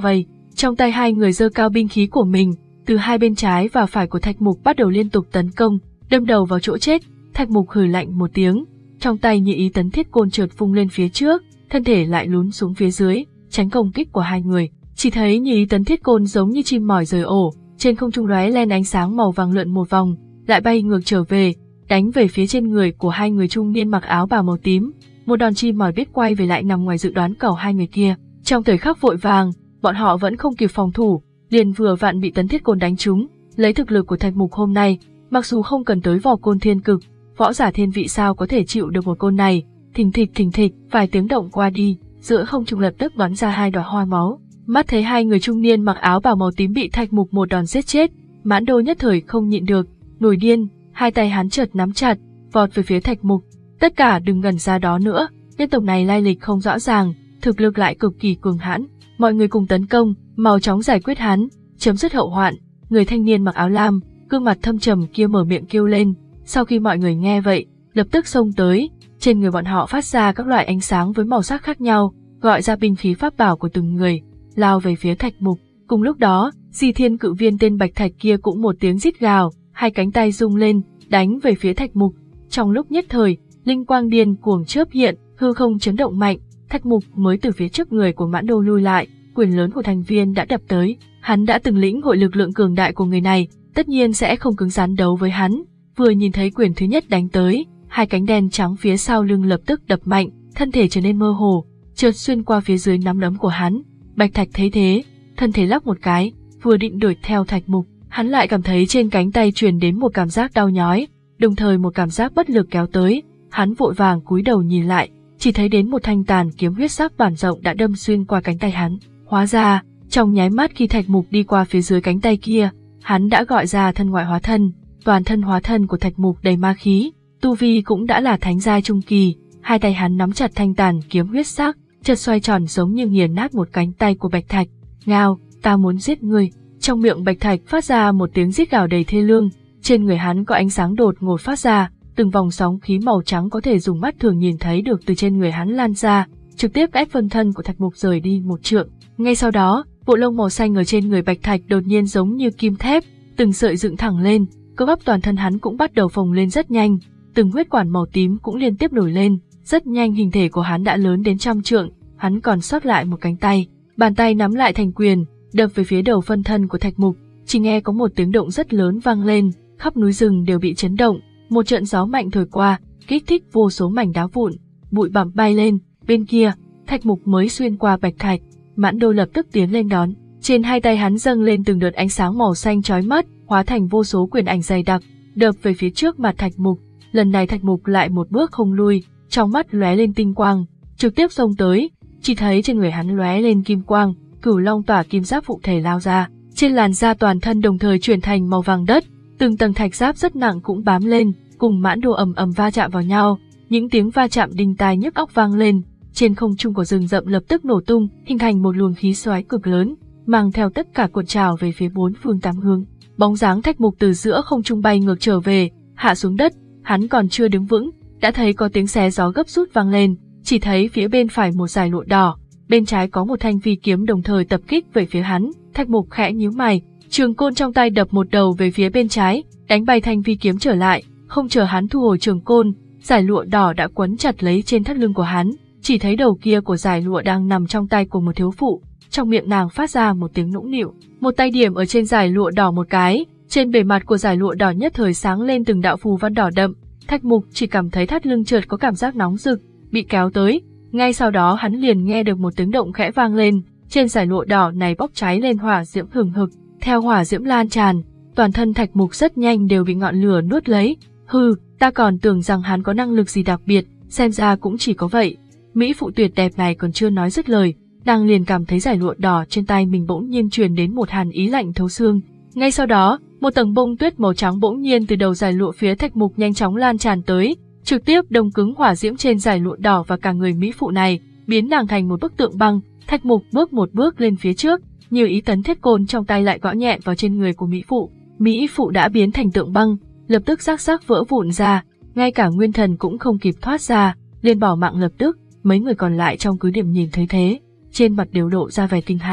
Trong tay hai người giơ cao binh khí của mình, từ hai bên trái và phải của Thạch Mục bắt đầu liên tục tấn công, đâm đầu vào chỗ chết. Thạch Mục hừ lạnh một tiếng, trong tay Như Ý Tấn Thiết Côn chợt vung lên phía trước, thân thể lại lún xuống phía dưới, tránh công kích của hai người. Chỉ thấy Như Ý Tấn Thiết Côn giống như chim mỏi rời ổ, trên không trung lóe lên ánh sáng màu vàng lượn một vòng, lại bay ngược trở về, đánh về phía trên người của hai người trung niên mặc áo bào màu tím. Một đòn chim mỏi biết quay về lại nằm ngoài dự đoán của hai người kia. Trong thời khắc vội vàng, bọn họ vẫn không kịp phòng thủ, liền vừa vặn bị Tấn Thiết Côn đánh trúng. Lấy thực lực của Thạch Mục hôm nay, mặc dù không cần tới vỏ côn thiên cực, võ giả thiên vị sao có thể chịu được một côn này. Thình thịch thình thịch, vài tiếng động qua đi, giữa không trung lập tức bắn ra hai đóa hoa máu. Mắt thấy hai người trung niên mặc áo bào màu tím bị Thạch Mục một đòn giết chết, Mãn Đô nhất thời không nhịn được, nổi điên, hai tay hắn chợt nắm chặt, vọt về phía Thạch Mục. Tất cả đừng gần ra đó nữa, nhân tộc này lai lịch không rõ ràng, thực lực lại cực kỳ cường hãn. Mọi người cùng tấn công, mau chóng giải quyết hắn, chấm dứt hậu hoạn. Người thanh niên mặc áo lam, gương mặt thâm trầm kia mở miệng kêu lên. Sau khi mọi người nghe vậy, lập tức xông tới, trên người bọn họ phát ra các loại ánh sáng với màu sắc khác nhau, gọi ra binh khí pháp bảo của từng người, lao về phía Thạch Mục. Cùng lúc đó, Di Thiên Cự Viên tên Bạch Thạch kia cũng một tiếng rít gào, hai cánh tay rung lên, đánh về phía Thạch Mục. Trong lúc nhất thời, linh quang điên cuồng chớp hiện, hư không chấn động mạnh, Thạch Mục mới từ phía trước người của Mãn Đô lui lại, quyền lớn của thành viên đã đập tới. Hắn đã từng lĩnh hội lực lượng cường đại của người này, tất nhiên sẽ không cứng rắn đấu với hắn. Vừa nhìn thấy quyền thứ nhất đánh tới, hai cánh đen trắng phía sau lưng lập tức đập mạnh, thân thể trở nên mơ hồ, chợt xuyên qua phía dưới nắm đấm của hắn. Bạch Thạch thấy thế, thân thể lắc một cái, vừa định đuổi theo Thạch Mục, hắn lại cảm thấy trên cánh tay truyền đến một cảm giác đau nhói, đồng thời một cảm giác bất lực kéo tới. Hắn vội vàng cúi đầu nhìn lại, chỉ thấy đến một thanh tàn kiếm huyết sắc bản rộng đã đâm xuyên qua cánh tay hắn. Hóa ra, trong nháy mắt khi Thạch Mục đi qua phía dưới cánh tay kia, hắn đã gọi ra thân ngoại hóa thân. Toàn thân hóa thân của Thạch Mục đầy ma khí, tu vi cũng đã là thánh giai trung kỳ. Hai tay hắn nắm chặt thanh tàn kiếm huyết sắc, chợt xoay tròn giống như nghiền nát một cánh tay của Bạch Thạch. Ngao, ta muốn giết ngươi! Trong miệng Bạch Thạch phát ra một tiếng rít gào đầy thê lương. Trên người hắn có ánh sáng đột ngột phát ra, từng vòng sóng khí màu trắng có thể dùng mắt thường nhìn thấy được từ trên người hắn lan ra, trực tiếp ép phân thân của Thạch Mục rời đi một trượng. Ngay sau đó, bộ lông màu xanh ở trên người Bạch Thạch đột nhiên giống như kim thép, từng sợi dựng thẳng lên, cơ bắp toàn thân hắn cũng bắt đầu phồng lên rất nhanh, từng huyết quản màu tím cũng liên tiếp nổi lên, rất nhanh hình thể của hắn đã lớn đến trăm trượng, hắn còn sót lại một cánh tay, bàn tay nắm lại thành quyền, đập về phía đầu phân thân của Thạch Mục. Chỉ nghe có một tiếng động rất lớn vang lên, khắp núi rừng đều bị chấn động, một trận gió mạnh thổi qua, kích thích vô số mảnh đá vụn, bụi bặm bay lên. Bên kia, Thạch Mục mới xuyên qua Bạch Thạch, Mãn Đô lập tức tiến lên đón. Trên hai tay hắn dâng lên từng đợt ánh sáng màu xanh chói mắt, hóa thành vô số quyền ảnh dày đặc, đập về phía trước mặt Thạch Mục. Lần này Thạch Mục lại một bước không lui, trong mắt lóe lên tinh quang, trực tiếp xông tới. Chỉ thấy trên người hắn lóe lên kim quang, Cửu Long tỏa kim giáp phụ thể lao ra, trên làn da toàn thân đồng thời chuyển thành màu vàng đất, từng tầng thạch giáp rất nặng cũng bám lên, cùng Mãn Đô ầm ầm va chạm vào nhau, những tiếng va chạm đinh tai nhức óc vang lên. Trên không trung của rừng rậm lập tức nổ tung, hình thành một luồng khí xoáy cực lớn, mang theo tất cả cuộn trào về phía bốn phương tám hướng. Bóng dáng Thạch Mục từ giữa không trung bay ngược trở về, hạ xuống đất, hắn còn chưa đứng vững, đã thấy có tiếng xé gió gấp rút vang lên, chỉ thấy phía bên phải một dải lụa đỏ, bên trái có một thanh phi kiếm đồng thời tập kích về phía hắn. Thạch Mục khẽ nhíu mày, trường côn trong tay đập một đầu về phía bên trái, đánh bay thanh phi kiếm trở lại, không chờ hắn thu hồi trường côn, dải lụa đỏ đã quấn chặt lấy trên thắt lưng của hắn. Chỉ thấy đầu kia của dải lụa đang nằm trong tay của một thiếu phụ, trong miệng nàng phát ra một tiếng nũng nịu, một tay điểm ở trên dải lụa đỏ một cái, trên bề mặt của dải lụa đỏ nhất thời sáng lên từng đạo phù văn đỏ đậm. Thạch Mục chỉ cảm thấy thắt lưng chợt có cảm giác nóng rực, bị kéo tới, ngay sau đó hắn liền nghe được một tiếng động khẽ vang lên, trên dải lụa đỏ này bốc cháy lên hỏa diễm hừng hực, theo hỏa diễm lan tràn, toàn thân Thạch Mục rất nhanh đều bị ngọn lửa nuốt lấy. Hừ, ta còn tưởng rằng hắn có năng lực gì đặc biệt, xem ra cũng chỉ có vậy. Mỹ phụ tuyệt đẹp này còn chưa nói dứt lời, nàng liền cảm thấy dải lụa đỏ trên tay mình bỗng nhiên truyền đến một hàn ý lạnh thấu xương. Ngay sau đó, một tầng bông tuyết màu trắng bỗng nhiên từ đầu dải lụa phía Thạch Mục nhanh chóng lan tràn tới, trực tiếp đông cứng hỏa diễm trên dải lụa đỏ và cả người Mỹ phụ này, biến nàng thành một bức tượng băng. Thạch Mục bước một bước lên phía trước, Như Ý Tấn Thiết Côn trong tay lại gõ nhẹ vào trên người của Mỹ phụ. Mỹ phụ đã biến thành tượng băng, lập tức rác rác vỡ vụn ra, ngay cả nguyên thần cũng không kịp thoát ra, liền bỏ mạng lập tức. Mấy người còn lại trong cứ điểm nhìn thấy thế, trên mặt đều lộ ra vẻ kinh hãi.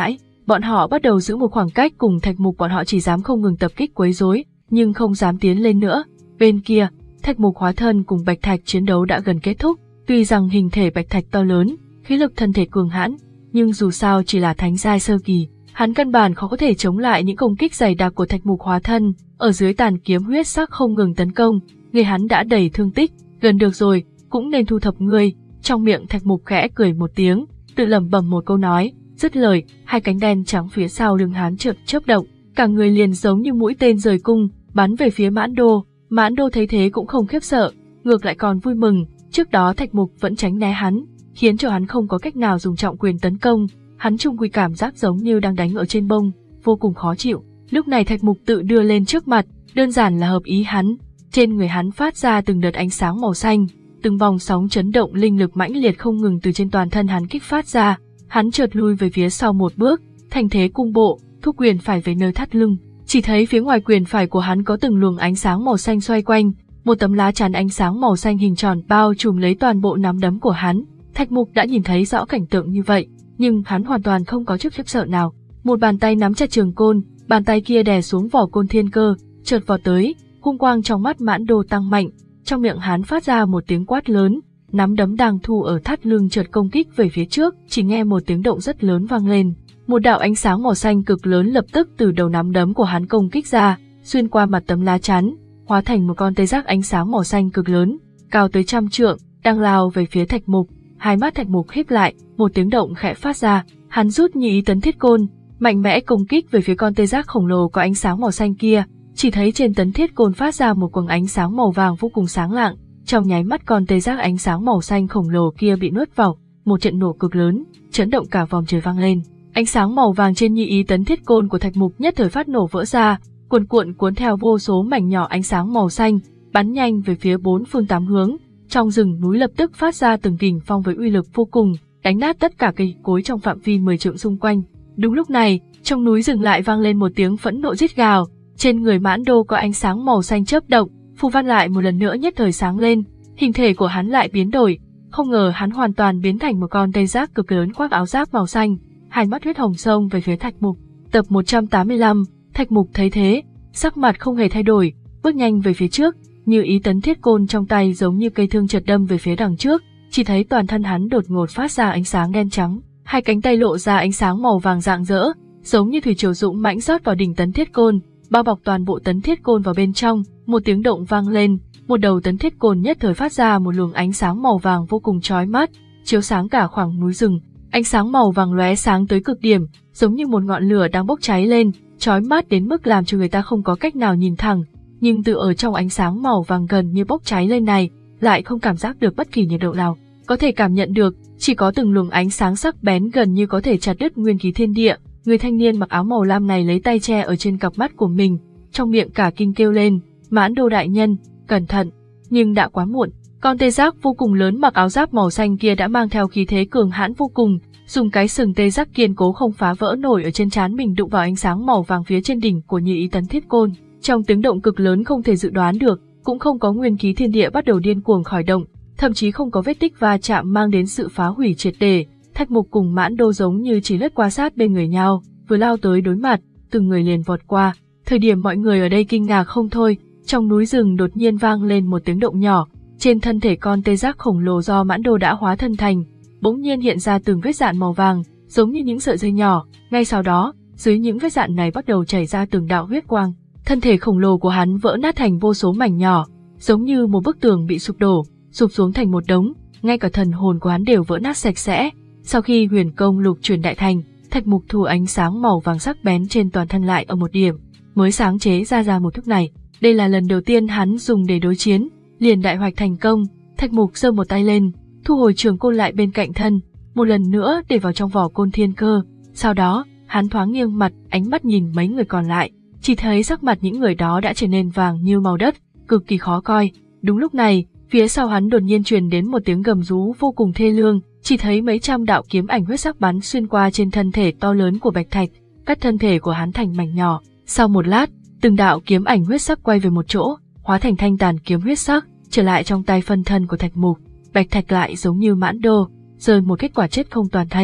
Bọn họ bắt đầu giữ một khoảng cách cùng Thạch Mục, bọn họ chỉ dám không ngừng tập kích quấy rối, nhưng không dám tiến lên nữa. Bên kia, Thạch Mục hóa thân cùng Bạch Thạch chiến đấu đã gần kết thúc, tuy rằng hình thể Bạch Thạch to lớn, khí lực thân thể cường hãn, nhưng dù sao chỉ là thánh giai sơ kỳ, hắn căn bản khó có thể chống lại những công kích dày đặc của Thạch Mục hóa thân, ở dưới tàn kiếm huyết sắc không ngừng tấn công, người hắn đã đầy thương tích, gần được rồi, cũng nên thu thập ngươi. Trong miệng Thạch Mục khẽ cười một tiếng, tự lẩm bẩm một câu nói, dứt lời, hai cánh đen trắng phía sau lưng hắn chợt chớp động, cả người liền giống như mũi tên rời cung, bắn về phía Mãn Đô. Mãn Đô thấy thế cũng không khiếp sợ, ngược lại còn vui mừng, trước đó Thạch Mục vẫn tránh né hắn, khiến cho hắn không có cách nào dùng trọng quyền tấn công, hắn chung quy cảm giác giống như đang đánh ở trên bông, vô cùng khó chịu. Lúc này Thạch Mục tự đưa lên trước mặt, đơn giản là hợp ý hắn, trên người hắn phát ra từng đợt ánh sáng màu xanh, từng vòng sóng chấn động linh lực mãnh liệt không ngừng từ trên toàn thân hắn kích phát ra, hắn chợt lui về phía sau một bước, thành thế cung bộ, thúc quyền phải về nơi thắt lưng, chỉ thấy phía ngoài quyền phải của hắn có từng luồng ánh sáng màu xanh xoay quanh, một tấm lá chắn ánh sáng màu xanh hình tròn bao trùm lấy toàn bộ nắm đấm của hắn. Thạch Mục đã nhìn thấy rõ cảnh tượng như vậy, nhưng hắn hoàn toàn không có chút khiếp sợ nào. Một bàn tay nắm chặt trường côn, bàn tay kia đè xuống vỏ côn thiên cơ, chợt vọt tới, hung quang trong mắt Mãn Đô tăng mạnh, trong miệng hắn phát ra một tiếng quát lớn, nắm đấm đang thu ở thắt lưng chợt công kích về phía trước, chỉ nghe một tiếng động rất lớn vang lên, một đạo ánh sáng màu xanh cực lớn lập tức từ đầu nắm đấm của hắn công kích ra, xuyên qua mặt tấm lá chắn, hóa thành một con tê giác ánh sáng màu xanh cực lớn, cao tới trăm trượng, đang lao về phía Thạch Mục. Hai mắt Thạch Mục híp lại, một tiếng động khẽ phát ra, hắn rút nhị ý tấn thiết côn, mạnh mẽ công kích về phía con tê giác khổng lồ có ánh sáng màu xanh kia. Chỉ thấy trên tấn thiết côn phát ra một quầng ánh sáng màu vàng vô cùng sáng lạng, trong nháy mắt con tê giác ánh sáng màu xanh khổng lồ kia bị nuốt vào, một trận nổ cực lớn, chấn động cả vòng trời vang lên. Ánh sáng màu vàng trên nhị ý tấn thiết côn của Thạch Mục nhất thời phát nổ vỡ ra, cuồn cuộn cuốn theo vô số mảnh nhỏ ánh sáng màu xanh, bắn nhanh về phía bốn phương tám hướng. Trong rừng núi lập tức phát ra từng kình phong với uy lực vô cùng, đánh nát tất cả cây cối trong phạm vi mười trượng xung quanh. Đúng lúc này, trong núi rừng lại vang lên một tiếng phẫn nộ rít gào, trên người Mãn Đô có ánh sáng màu xanh chớp động, phù văn lại một lần nữa nhất thời sáng lên, hình thể của hắn lại biến đổi, không ngờ hắn hoàn toàn biến thành một con tê giác cực lớn khoác áo giáp màu xanh, hai mắt huyết hồng xông về phía Thạch Mục. Tập một trăm tám mươi lăm, Thạch Mục thấy thế, sắc mặt không hề thay đổi, bước nhanh về phía trước, như ý tấn thiết côn trong tay giống như cây thương chợt đâm về phía đằng trước, chỉ thấy toàn thân hắn đột ngột phát ra ánh sáng đen trắng, hai cánh tay lộ ra ánh sáng màu vàng rạng rỡ, giống như thủy triều dũng mãnh rót vào đỉnh tấn thiết côn, bao bọc toàn bộ tấn thiết côn vào bên trong. Một tiếng động vang lên, một đầu tấn thiết côn nhất thời phát ra một luồng ánh sáng màu vàng vô cùng chói mắt, chiếu sáng cả khoảng núi rừng. Ánh sáng màu vàng lóe sáng tới cực điểm, giống như một ngọn lửa đang bốc cháy lên, chói mắt đến mức làm cho người ta không có cách nào nhìn thẳng. Nhưng từ ở trong ánh sáng màu vàng gần như bốc cháy lên này, lại không cảm giác được bất kỳ nhiệt độ nào. Có thể cảm nhận được, chỉ có từng luồng ánh sáng sắc bén gần như có thể chặt đứt nguyên khí thiên địa. Người thanh niên mặc áo màu lam này lấy tay che ở trên cặp mắt của mình, trong miệng cả kinh kêu lên, Mãn Đô đại nhân, cẩn thận. Nhưng đã quá muộn, con tê giác vô cùng lớn mặc áo giáp màu xanh kia đã mang theo khí thế cường hãn vô cùng, dùng cái sừng tê giác kiên cố không phá vỡ nổi ở trên trán mình đụng vào ánh sáng màu vàng phía trên đỉnh của nhị ý tấn thiết côn. Trong tiếng động cực lớn không thể dự đoán được, cũng không có nguyên khí thiên địa bắt đầu điên cuồng khởi động, thậm chí không có vết tích va chạm mang đến sự phá hủy triệt để. Thạch Mục cùng Mãn Đô giống như chỉ lướt qua sát bên người nhau, vừa lao tới đối mặt, từng người liền vọt qua. Thời điểm mọi người ở đây kinh ngạc không thôi, trong núi rừng đột nhiên vang lên một tiếng động nhỏ, trên thân thể con tê giác khổng lồ do Mãn Đô đã hóa thân thành, bỗng nhiên hiện ra từng vết dạn màu vàng, giống như những sợi dây nhỏ. Ngay sau đó, dưới những vết dạn này bắt đầu chảy ra từng đạo huyết quang. Thân thể khổng lồ của hắn vỡ nát thành vô số mảnh nhỏ, giống như một bức tường bị sụp đổ, sụp xuống thành một đống, ngay cả thần hồn của hắn đều vỡ nát sạch sẽ. Sau khi huyền công lục truyền đại thành, Thạch Mục thu ánh sáng màu vàng sắc bén trên toàn thân lại ở một điểm, mới sáng chế ra ra một thức này. Đây là lần đầu tiên hắn dùng để đối chiến, liền đại hoạch thành công. Thạch Mục giơ một tay lên, thu hồi trường côn lại bên cạnh thân, một lần nữa để vào trong vỏ côn thiên cơ. Sau đó, hắn thoáng nghiêng mặt, ánh mắt nhìn mấy người còn lại, chỉ thấy sắc mặt những người đó đã trở nên vàng như màu đất, cực kỳ khó coi. Đúng lúc này, phía sau hắn đột nhiên truyền đến một tiếng gầm rú vô cùng thê lương, chỉ thấy mấy trăm đạo kiếm ảnh huyết sắc bắn xuyên qua trên thân thể to lớn của Bạch Thạch, cắt thân thể của hắn thành mảnh nhỏ. Sau một lát, từng đạo kiếm ảnh huyết sắc quay về một chỗ, hóa thành thanh tàn kiếm huyết sắc, trở lại trong tay phân thân của Thạch Mục. Bạch Thạch lại giống như Mãn Đô, rơi một kết quả chết không toàn thây.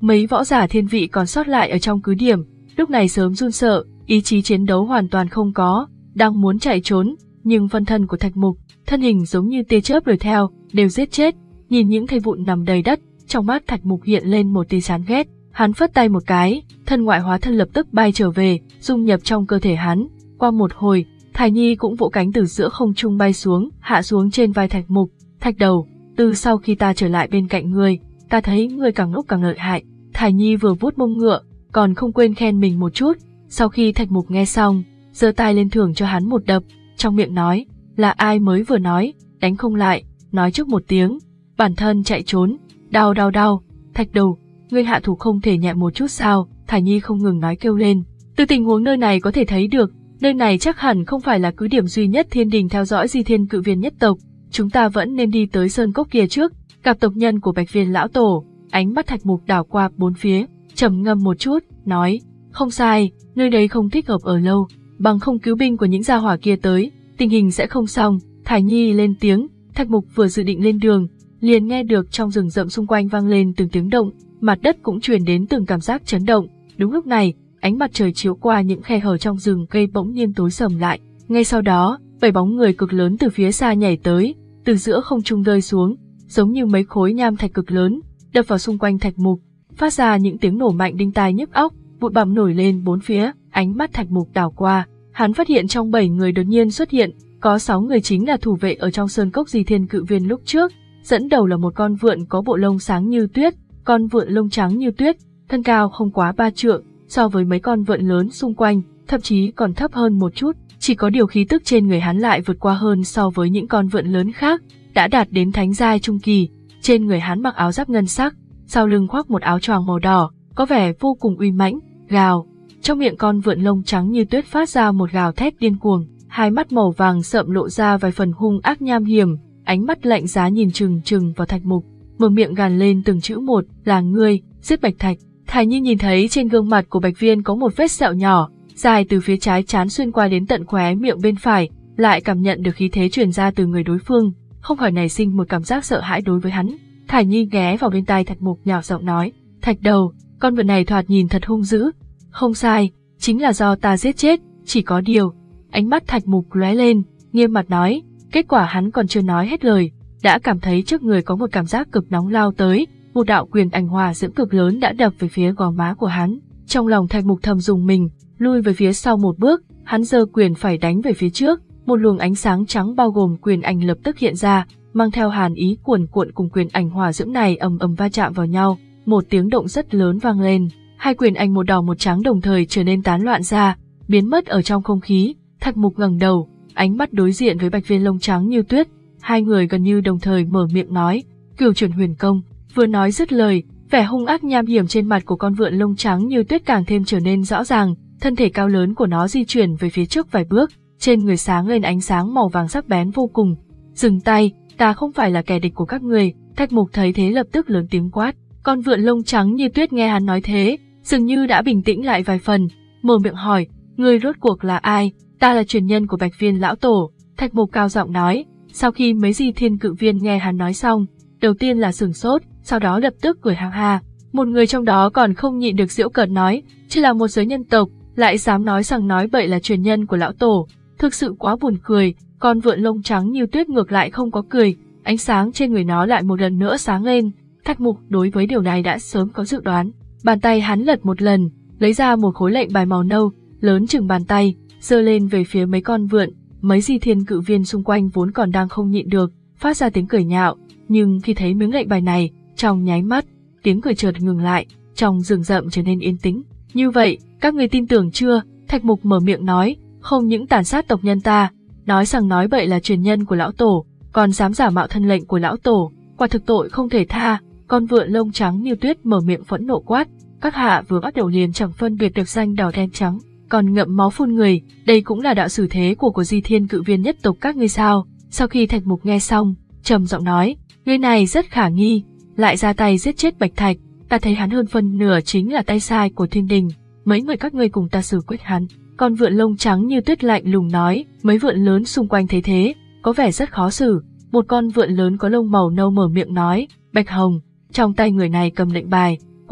Mấy võ giả thiên vị còn sót lại ở trong cứ điểm, lúc này sớm run sợ, ý chí chiến đấu hoàn toàn không có, đang muốn chạy trốn, nhưng phân thân của Thạch Mục, thân hình giống như tia chớp đuổi theo, đều giết chết. Nhìn những thây vụn nằm đầy đất, trong mắt Thạch Mục hiện lên một tia chán ghét, hắn phất tay một cái, thân ngoại hóa thân lập tức bay trở về, dung nhập trong cơ thể hắn. Qua một hồi, Thải Nhi cũng vỗ cánh từ giữa không trung bay xuống, hạ xuống trên vai Thạch Mục. Thạch đầu, từ sau khi ta trở lại bên cạnh ngươi, ta thấy ngươi càng lúc càng lợi hại. Thải Nhi vừa vuốt mông ngựa, còn không quên khen mình một chút. Sau khi Thạch Mục nghe xong, giơ tay lên thưởng cho hắn một đập, trong miệng nói, là ai mới vừa nói, đánh không lại, nói trước một tiếng, bản thân chạy trốn, đau đau đau. Thạch đầu, ngươi hạ thủ không thể nhẹ một chút sao? Thải Nhi không ngừng nói kêu lên. Từ tình huống nơi này có thể thấy được, nơi này chắc hẳn không phải là cứ điểm duy nhất Thiên Đình theo dõi Di Thiên Cự Viên nhất tộc, chúng ta vẫn nên đi tới sơn cốc kia trước, gặp tộc nhân của Bạch Viên lão tổ. Ánh mắt Thạch Mục đảo qua bốn phía, trầm ngâm một chút, nói, không sai, nơi đây không thích hợp ở lâu, bằng không cứu binh của những gia hỏa kia tới, tình hình sẽ không xong. Thải Nhi lên tiếng. Thạch Mục vừa dự định lên đường, liền nghe được trong rừng rậm xung quanh vang lên từng tiếng động, mặt đất cũng truyền đến từng cảm giác chấn động. Đúng lúc này, ánh mặt trời chiếu qua những khe hở trong rừng cây bỗng nhiên tối sầm lại. Ngay sau đó, bảy bóng người cực lớn từ phía xa nhảy tới, từ giữa không trung rơi xuống, giống như mấy khối nham thạch cực lớn, đập vào xung quanh Thạch Mục, phát ra những tiếng nổ mạnh đinh tai nhức óc, bụi bặm nổi lên bốn phía. Ánh mắt Thạch Mục đảo qua, hắn phát hiện trong bảy người đột nhiên xuất hiện, có sáu người chính là thủ vệ ở trong sơn cốc Di Thiên Cự Viên lúc trước. Dẫn đầu là một con vượn có bộ lông sáng như tuyết, con vượn lông trắng như tuyết, thân cao không quá ba trượng, so với mấy con vượn lớn xung quanh, thậm chí còn thấp hơn một chút. Chỉ có điều khí tức trên người hắn lại vượt qua hơn so với những con vượn lớn khác, đã đạt đến thánh giai trung kỳ. Trên người hắn mặc áo giáp ngân sắc, sau lưng khoác một áo choàng màu đỏ, có vẻ vô cùng uy mãnh. Gào, trong miệng con vượn lông trắng như tuyết phát ra một gào thét điên cuồng, hai mắt màu vàng sậm lộ ra vài phần hung ác nham hiểm, ánh mắt lạnh giá nhìn chừng chừng vào Thạch Mục, mở miệng gàn lên từng chữ một, là ngươi, giết Bạch Thạch. Thải Nhi nhìn thấy trên gương mặt của Bạch Viên có một vết sẹo nhỏ, dài từ phía trái trán xuyên qua đến tận khóe miệng bên phải, lại cảm nhận được khí thế truyền ra từ người đối phương, không khỏi nảy sinh một cảm giác sợ hãi đối với hắn. Thải Nhi ghé vào bên tai Thạch Mục nhỏ giọng nói, Thạch đầu, con vượn này thoạt nhìn thật hung dữ. Không sai, chính là do ta giết chết, chỉ có điều. Ánh mắt Thạch Mục lóe lên, nghiêm mặt nói, kết quả hắn còn chưa nói hết lời, đã cảm thấy trước người có một cảm giác cực nóng lao tới, một đạo quyền ảnh hòa diễm cực lớn đã đập về phía gò má của hắn. Trong lòng Thạch Mục thầm dùng mình, lui về phía sau một bước, hắn giơ quyền phải đánh về phía trước, một luồng ánh sáng trắng bao gồm quyền ảnh lập tức hiện ra, mang theo hàn ý cuồn cuộn cùng quyền ảnh hòa diễm này ầm ầm va chạm vào nhau, một tiếng động rất lớn vang lên, hai quyền ảnh một đỏ một trắng đồng thời trở nên tán loạn ra, biến mất ở trong không khí. Thạch Mục ngẩng đầu, ánh mắt đối diện với Bạch Viên lông trắng như tuyết, hai người gần như đồng thời mở miệng nói, Cửu Chuyển Huyền Công. Vừa nói dứt lời, vẻ hung ác nham hiểm trên mặt của con vượn lông trắng như tuyết càng thêm trở nên rõ ràng, thân thể cao lớn của nó di chuyển về phía trước vài bước, trên người sáng lên ánh sáng màu vàng sắc bén vô cùng. Dừng tay, ta không phải là kẻ địch của các người. Thạch Mục thấy thế lập tức lớn tiếng quát. Con vượn lông trắng như tuyết nghe hắn nói thế, dường như đã bình tĩnh lại vài phần, mở miệng hỏi, ngươi rốt cuộc là ai? Ta là truyền nhân của Bạch Viên lão tổ. Thạch Mục cao giọng nói. Sau khi mấy Di Thiên Cự Viên nghe hắn nói xong, đầu tiên là sửng sốt, sau đó lập tức cười ha ha. Một người trong đó còn không nhịn được giễu cợt nói, chỉ là một giới nhân tộc, lại dám nói rằng nói bậy là truyền nhân của lão tổ, thực sự quá buồn cười. Con vượn lông trắng như tuyết ngược lại không có cười, ánh sáng trên người nó lại một lần nữa sáng lên. Thạch Mục đối với điều này đã sớm có dự đoán, bàn tay hắn lật một lần, lấy ra một khối lệnh bài màu nâu, lớn chừng bàn tay, giơ lên về phía mấy con vượn. Mấy Di Thiên Cự Viên xung quanh vốn còn đang không nhịn được, phát ra tiếng cười nhạo, nhưng khi thấy miếng lệnh bài này, trong nháy mắt, tiếng cười chợt ngừng lại, trong rừng rậm trở nên yên tĩnh. Như vậy, các người tin tưởng chưa? Thạch Mục mở miệng nói, không những tàn sát tộc nhân ta, nói rằng nói bậy là truyền nhân của lão tổ, còn dám giả mạo thân lệnh của lão tổ, quả thực tội không thể tha. Con vượn lông trắng như tuyết mở miệng phẫn nộ quát, các hạ vừa bắt đầu liền chẳng phân biệt được xanh đỏ đen trắng, còn ngậm máu phun người, đây cũng là đạo xử thế của của Di Thiên Cự Viên nhất tộc các ngươi sao? Sau khi Thạch Mục nghe xong, trầm giọng nói, người này rất khả nghi, lại ra tay giết chết Bạch Thạch, ta thấy hắn hơn phân nửa chính là tay sai của Thiên Đình, mấy người các ngươi cùng ta xử quyết hắn. Con vượn lông trắng như tuyết lạnh lùng nói. Mấy vượn lớn xung quanh thấy thế, có vẻ rất khó xử. Một con vượn lớn có lông màu nâu mở miệng nói, Bạch Hồng, trong tay người này cầm lệnh bài, quả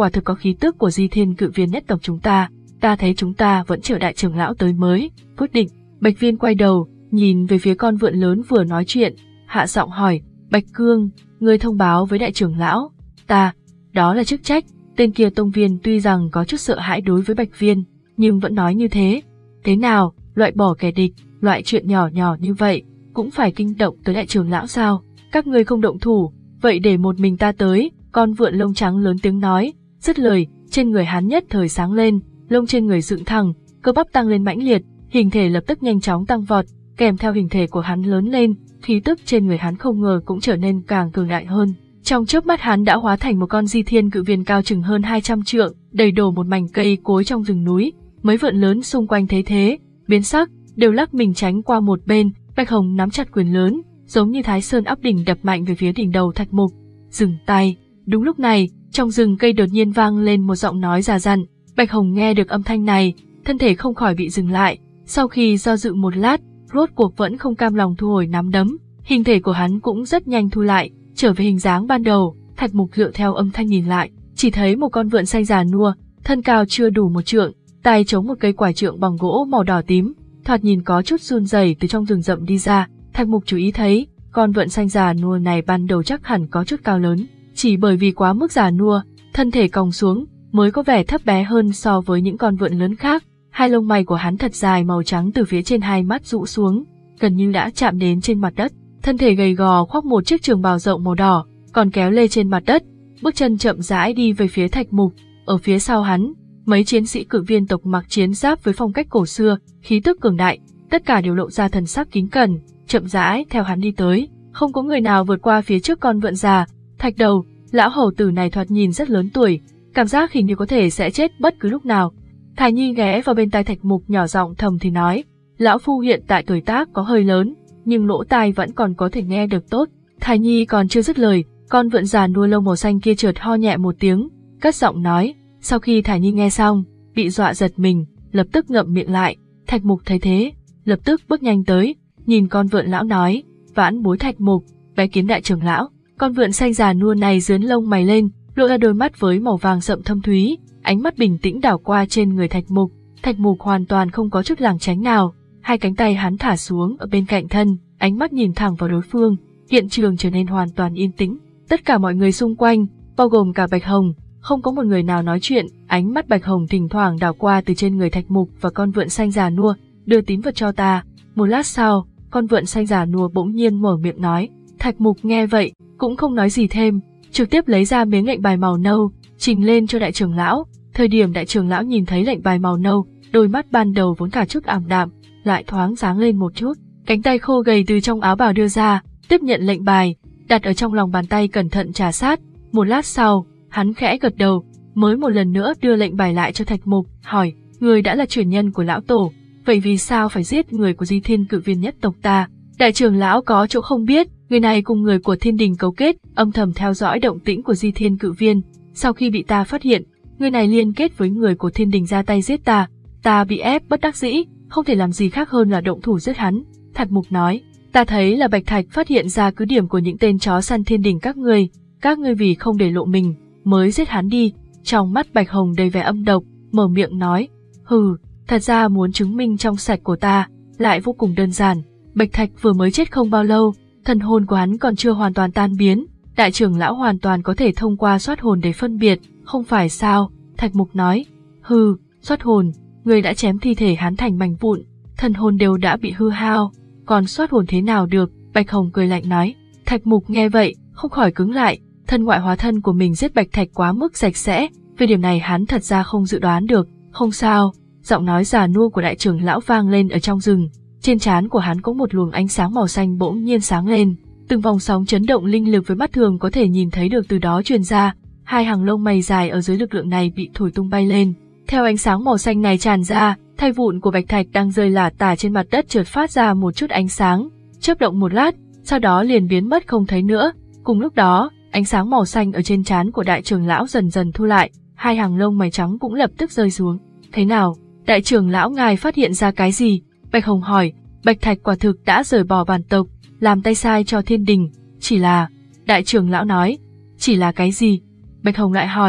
quả thực có khí tức của Di Thiên Cự Viên nhất tộc chúng ta, ta thấy chúng ta vẫn chờ đại trưởng lão tới mới, quyết định. Bạch Viên quay đầu, nhìn về phía con vượn lớn vừa nói chuyện, hạ giọng hỏi, Bạch Cương, ngươi thông báo với đại trưởng lão, ta, đó là chức trách. Tên kia Tông Viên tuy rằng có chút sợ hãi đối với Bạch Viên, nhưng vẫn nói như thế. Thế nào, loại bỏ kẻ địch, loại chuyện nhỏ nhỏ như vậy, cũng phải kinh động tới đại trưởng lão sao? Các ngươi không động thủ, vậy để một mình ta tới. Con vượn lông trắng lớn tiếng nói, dứt lời, trên người hắn nhất thời sáng lên, lông trên người dựng thẳng, cơ bắp tăng lên mãnh liệt, hình thể lập tức nhanh chóng tăng vọt, kèm theo hình thể của hắn lớn lên, khí tức trên người hắn không ngờ cũng trở nên càng cường đại hơn. Trong chớp mắt hắn đã hóa thành một con Di Thiên Cự Viên cao chừng hơn hai trăm trượng, đầy đổ một mảnh cây cối trong rừng núi. Mấy vượn lớn xung quanh thấy thế, biến sắc, đều lắc mình tránh qua một bên. Bạch Hồng nắm chặt quyền lớn, giống như Thái Sơn áp đỉnh đập mạnh về phía đỉnh đầu Thạch Mục. Dừng tay. Đúng lúc này, trong rừng cây đột nhiên vang lên một giọng nói già dặn. Bạch Hồng nghe được âm thanh này, thân thể không khỏi bị dừng lại. Sau khi do dự một lát, rốt cuộc vẫn không cam lòng thu hồi nắm đấm, hình thể của hắn cũng rất nhanh thu lại, trở về hình dáng ban đầu. Thạch Mục dựa theo âm thanh nhìn lại, chỉ thấy một con vượn xanh già nua, thân cao chưa đủ một trượng, tay chống một cây quải trượng bằng gỗ màu đỏ tím, thoạt nhìn có chút run rẩy từ trong rừng rậm đi ra. Thạch Mục chú ý thấy, con vượn xanh già nua này ban đầu chắc hẳn có chút cao lớn, chỉ bởi vì quá mức già nua, thân thể còng xuống, mới có vẻ thấp bé hơn so với những con vượn lớn khác. Hai lông mày của hắn thật dài màu trắng từ phía trên hai mắt rũ xuống, gần như đã chạm đến trên mặt đất. Thân thể gầy gò khoác một chiếc trường bào rộng màu đỏ, còn kéo lê trên mặt đất, bước chân chậm rãi đi về phía Thạch Mục. Ở phía sau hắn, mấy chiến sĩ Cự Viên tộc mặc chiến giáp với phong cách cổ xưa, khí tức cường đại, tất cả đều lộ ra thần sắc kính cẩn, chậm rãi theo hắn đi tới. Không có người nào vượt qua phía trước con vượn già. Thạch Đầu, lão hầu tử này thoạt nhìn rất lớn tuổi, cảm giác hình như có thể sẽ chết bất cứ lúc nào. Thải Nhi ghé vào bên tai Thạch Mục nhỏ giọng thầm thì nói, lão phu hiện tại tuổi tác có hơi lớn, nhưng lỗ tai vẫn còn có thể nghe được tốt. Thải Nhi còn chưa dứt lời, con vượn già nuôi lông màu xanh kia chợt ho nhẹ một tiếng, cất giọng nói. Sau khi Thải Nhi nghe xong, bị dọa giật mình, lập tức ngậm miệng lại. Thạch Mục thấy thế, lập tức bước nhanh tới, nhìn con vượn lão nói, vãn bối Thạch Mục, bái kiến đại trưởng lão. Con vượn xanh già nua này dướn lông mày lên, lộ ra đôi mắt với màu vàng sậm thâm thúy, ánh mắt bình tĩnh đảo qua trên người Thạch Mục. Thạch Mục hoàn toàn không có chút lảng tránh nào, hai cánh tay hắn thả xuống ở bên cạnh thân, ánh mắt nhìn thẳng vào đối phương. Hiện trường trở nên hoàn toàn yên tĩnh, tất cả mọi người xung quanh, bao gồm cả Bạch Hồng, không có một người nào nói chuyện. Ánh mắt Bạch Hồng thỉnh thoảng đảo qua từ trên người Thạch Mục và con vượn xanh già nua, đưa tín vật cho ta. Một lát sau, con vượn xanh già nua bỗng nhiên mở miệng nói. Thạch Mục nghe vậy, cũng không nói gì thêm, trực tiếp lấy ra miếng lệnh bài màu nâu, trình lên cho đại trưởng lão. Thời điểm đại trưởng lão nhìn thấy lệnh bài màu nâu, đôi mắt ban đầu vốn cả chút ảm đạm, lại thoáng sáng lên một chút. Cánh tay khô gầy từ trong áo bào đưa ra, tiếp nhận lệnh bài, đặt ở trong lòng bàn tay cẩn thận trà sát. Một lát sau, hắn khẽ gật đầu, mới một lần nữa đưa lệnh bài lại cho Thạch Mục, hỏi, người đã là truyền nhân của lão tổ, vậy vì sao phải giết người của Di Thiên Cự Viên nhất tộc ta? Đại trưởng lão có chỗ không biết, người này cùng người của Thiên Đình cấu kết, âm thầm theo dõi động tĩnh của Di Thiên Cự Viên. Sau khi bị ta phát hiện, người này liên kết với người của Thiên Đình ra tay giết ta. Ta bị ép bất đắc dĩ, không thể làm gì khác hơn là động thủ giết hắn. Thạch Mục nói, ta thấy là Bạch Thạch phát hiện ra cứ điểm của những tên chó săn Thiên Đình các ngươi, các ngươi vì không để lộ mình, mới giết hắn đi. Trong mắt Bạch Hồng đầy vẻ âm độc, mở miệng nói, hừ, thật ra muốn chứng minh trong sạch của ta, lại vô cùng đơn giản. Bạch Thạch vừa mới chết không bao lâu, thần hồn của hắn còn chưa hoàn toàn tan biến, đại trưởng lão hoàn toàn có thể thông qua soát hồn để phân biệt, không phải sao? Thạch Mục nói, hừ, soát hồn, người đã chém thi thể hắn thành mảnh vụn, thần hồn đều đã bị hư hao, còn soát hồn thế nào được? Bạch Hồng cười lạnh nói. Thạch Mục nghe vậy, không khỏi cứng lại, thân ngoại hóa thân của mình giết Bạch Thạch quá mức sạch sẽ, về điểm này hắn thật ra không dự đoán được. Không sao, giọng nói già nua của đại trưởng lão vang lên ở trong rừng, trên trán của hắn có một luồng ánh sáng màu xanh bỗng nhiên sáng lên, từng vòng sóng chấn động linh lực với mắt thường có thể nhìn thấy được từ đó truyền ra, hai hàng lông mày dài ở dưới lực lượng này bị thổi tung bay lên. Theo ánh sáng màu xanh này tràn ra, thây vụn của Bạch Thạch đang rơi lả tả trên mặt đất chợt phát ra một chút ánh sáng, chớp động một lát, sau đó liền biến mất không thấy nữa. Cùng lúc đó, ánh sáng màu xanh ở trên trán của đại trưởng lão dần dần thu lại, hai hàng lông mày trắng cũng lập tức rơi xuống. Thế nào, đại trưởng lão ngài phát hiện ra cái gì? Bạch Hồng hỏi. Bạch Thạch quả thực đã rời bỏ bản tộc, làm tay sai cho Thiên Đình, chỉ là... Đại trưởng lão nói, chỉ là cái gì? Bạch Hồng lại hỏi,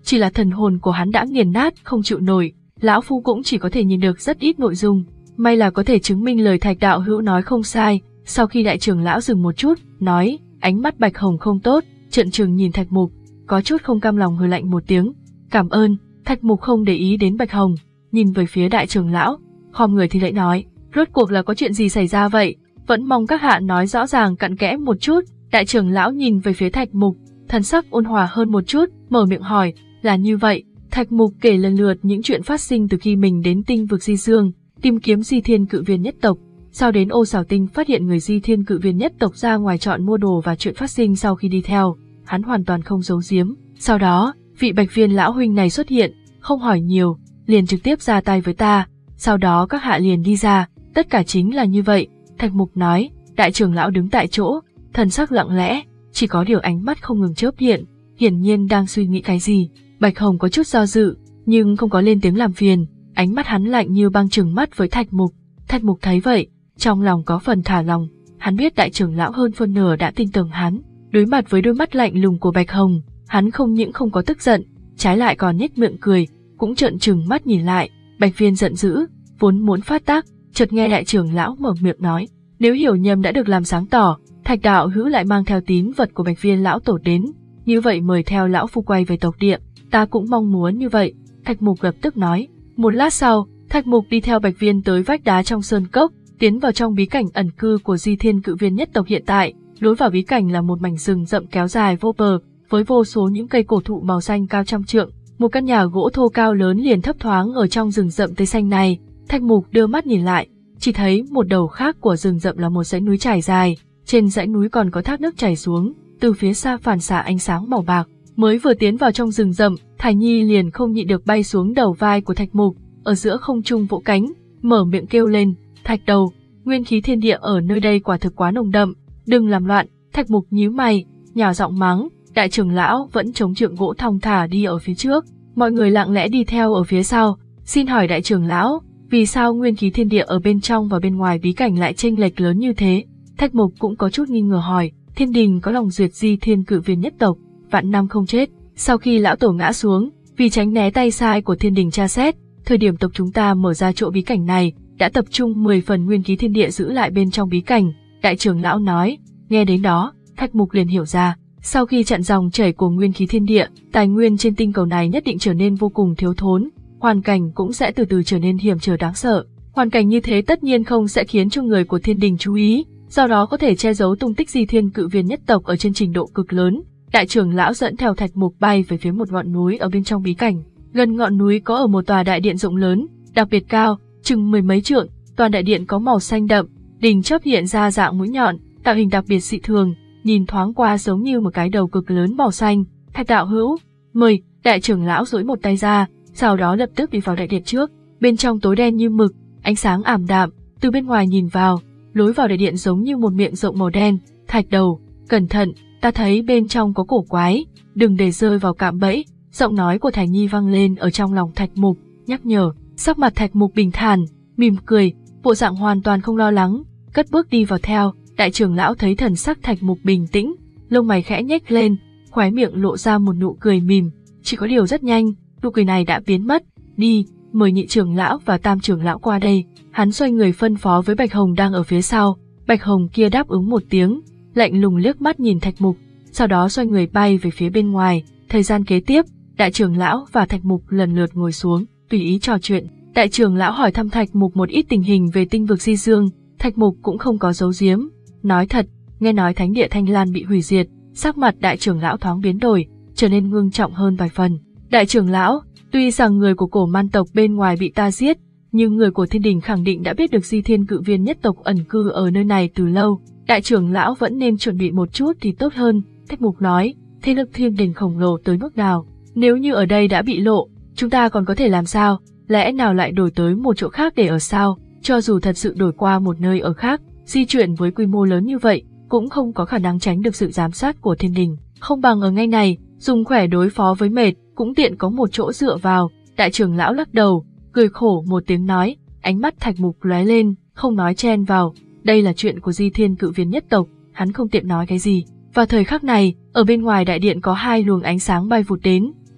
chỉ là thần hồn của hắn đã nghiền nát không chịu nổi, lão phu cũng chỉ có thể nhìn được rất ít nội dung. May là có thể chứng minh lời Thạch đạo hữu nói không sai. Sau khi đại trưởng lão dừng một chút, nói, ánh mắt Bạch Hồng không tốt, trợn trừng nhìn Thạch Mục, có chút không cam lòng hừ lạnh một tiếng. Cảm ơn. Thạch Mục không để ý đến Bạch Hồng, nhìn về phía đại trưởng lão, khom người thì lễ nói, rốt cuộc là có chuyện gì xảy ra vậy? Vẫn mong các hạ nói rõ ràng cặn kẽ một chút. Đại trưởng lão nhìn về phía Thạch Mục, thần sắc ôn hòa hơn một chút, mở miệng hỏi, là như vậy. Thạch Mục kể lần lượt những chuyện phát sinh từ khi mình đến tinh vực Di Dương, tìm kiếm Di Thiên Cự Viên nhất tộc, sau đến Ô Xảo Tinh phát hiện người Di Thiên Cự Viên nhất tộc ra ngoài chọn mua đồ và chuyện phát sinh sau khi đi theo, hắn hoàn toàn không giấu giếm. Sau đó, vị Bạch Viên lão huynh này xuất hiện, không hỏi nhiều, liền trực tiếp ra tay với ta, sau đó các hạ liền đi ra, tất cả chính là như vậy. Thạch Mục nói. Đại trưởng lão đứng tại chỗ, thần sắc lặng lẽ, chỉ có điều ánh mắt không ngừng chớp hiện, hiển nhiên đang suy nghĩ cái gì. Bạch Hồng có chút do dự, nhưng không có lên tiếng làm phiền, ánh mắt hắn lạnh như băng trừng mắt với Thạch Mục. Thạch Mục thấy vậy, trong lòng có phần thả lòng, hắn biết đại trưởng lão hơn phân nửa đã tin tưởng hắn. Đối mặt với đôi mắt lạnh lùng của Bạch Hồng, hắn không những không có tức giận, trái lại còn nhếch miệng cười, cũng trợn trừng mắt nhìn lại. Bạch Viên giận dữ, vốn muốn phát tác, chợt nghe đại trưởng lão mở miệng nói, nếu hiểu nhầm đã được làm sáng tỏ, Thạch đạo hữu lại mang theo tín vật của Bạch Viên lão tổ đến, như vậy mời theo lão phu quay về tộc địa, ta cũng mong muốn như vậy. Thạch Mục lập tức nói. Một lát sau, Thạch Mục đi theo Bạch Viên tới vách đá trong sơn cốc, tiến vào trong bí cảnh ẩn cư của Di Thiên Cự Viên nhất tộc hiện tại. Lối vào bí cảnh là một mảnh rừng rậm kéo dài vô bờ, với vô số những cây cổ thụ màu xanh cao trăm trượng. Một căn nhà gỗ thô cao lớn liền thấp thoáng ở trong rừng rậm tây xanh này. Thạch Mục đưa mắt nhìn lại, chỉ thấy một đầu khác của rừng rậm là một dãy núi trải dài, trên dãy núi còn có thác nước chảy xuống, từ phía xa phản xạ ánh sáng màu bạc. Mới vừa tiến vào trong rừng rậm, Thải Nhi liền không nhịn được bay xuống đầu vai của Thạch Mục, ở giữa không trung vỗ cánh, mở miệng kêu lên, Thạch đầu, nguyên khí thiên địa ở nơi đây quả thực quá nồng đậm, đừng làm loạn. Thạch Mục nhíu mày, nhỏ giọng mắng. Đại trưởng lão vẫn chống trượng gỗ thong thả đi ở phía trước, mọi người lặng lẽ đi theo ở phía sau. Xin hỏi đại trưởng lão, vì sao nguyên khí thiên địa ở bên trong và bên ngoài bí cảnh lại chênh lệch lớn như thế? Thạch Mục cũng có chút nghi ngờ hỏi. Thiên đình có lòng duyệt Di Thiên Cự Viên nhất tộc, vạn năm không chết. Sau khi lão tổ ngã xuống, vì tránh né tay sai của thiên đình tra xét, thời điểm tộc chúng ta mở ra chỗ bí cảnh này, đã tập trung mười phần nguyên khí thiên địa giữ lại bên trong bí cảnh. Đại trưởng lão nói. Nghe đến đó, Thạch Mục liền hiểu ra, sau khi chặn dòng chảy của nguyên khí thiên địa, tài nguyên trên tinh cầu này nhất định trở nên vô cùng thiếu thốn, hoàn cảnh cũng sẽ từ từ trở nên hiểm trở đáng sợ. Hoàn cảnh như thế tất nhiên không sẽ khiến cho người của thiên đình chú ý, do đó có thể che giấu tung tích Di Thiên Cự Viên nhất tộc ở trên trình độ cực lớn. Đại trưởng lão dẫn theo Thạch Mục bay về phía một ngọn núi ở bên trong bí cảnh. Gần ngọn núi có ở một tòa đại điện rộng lớn, đặc biệt cao, chừng mười mấy trượng. Toàn đại điện có màu xanh đậm, đỉnh chóp hiện ra dạng mũi nhọn, tạo hình đặc biệt dị thường, nhìn thoáng qua giống như một cái đầu cực lớn màu xanh. Thạch đạo hữu, mời. Đại trưởng lão duỗi một tay ra, sau đó lập tức đi vào đại điện trước. Bên trong tối đen như mực, ánh sáng ảm đạm, từ bên ngoài nhìn vào, lối vào đại điện giống như một miệng rộng màu đen. Thạch đầu, cẩn thận, ta thấy bên trong có cổ quái, đừng để rơi vào cạm bẫy. Giọng nói của Thải Nhi vang lên ở trong lòng Thạch Mục, nhắc nhở. Sắc mặt Thạch Mục bình thản, mỉm cười, bộ dạng hoàn toàn không lo lắng, cất bước đi vào theo. Đại trưởng lão thấy thần sắc Thạch Mục bình tĩnh, lông mày khẽ nhếch lên, khóe miệng lộ ra một nụ cười mỉm, chỉ có điều rất nhanh, nụ cười này đã biến mất. Đi, mời nhị trưởng lão và tam trưởng lão qua đây. Hắn xoay người phân phó với Bạch Hồng đang ở phía sau. Bạch Hồng kia đáp ứng một tiếng, lạnh lùng liếc mắt nhìn Thạch Mục, sau đó xoay người bay về phía bên ngoài. Thời gian kế tiếp, đại trưởng lão và Thạch Mục lần lượt ngồi xuống, tùy ý trò chuyện. Đại trưởng lão hỏi thăm Thạch Mục một ít tình hình về tinh vực Di Dương, Thạch Mục cũng không có giấu giếm, nói thật, nghe nói thánh địa Thanh Lan bị hủy diệt. Sắc mặt đại trưởng lão thoáng biến đổi, trở nên ngưng trọng hơn vài phần. Đại trưởng lão, tuy rằng người của cổ man tộc bên ngoài bị ta giết, nhưng người của thiên đình khẳng định đã biết được Di Thiên Cự Viên nhất tộc ẩn cư ở nơi này từ lâu. Đại trưởng lão vẫn nên chuẩn bị một chút thì tốt hơn. Thạch Mục nói, thế lực thiên đình khổng lồ tới mức nào, nếu như ở đây đã bị lộ, chúng ta còn có thể làm sao? Lẽ nào lại đổi tới một chỗ khác để ở sao? Cho dù thật sự đổi qua một nơi ở khác, di chuyển với quy mô lớn như vậy, cũng không có khả năng tránh được sự giám sát của thiên đình. Không bằng ở ngay này, dùng khỏe đối phó với mệt, cũng tiện có một chỗ dựa vào. Đại trưởng lão lắc đầu, cười khổ một tiếng nói, ánh mắt Thạch Mục lóe lên, không nói chen vào. Đây là chuyện của Di Thiên Cự Viên nhất tộc, hắn không tiện nói cái gì. Vào thời khắc này, ở bên ngoài đại điện có hai luồng ánh sáng bay vụt đến,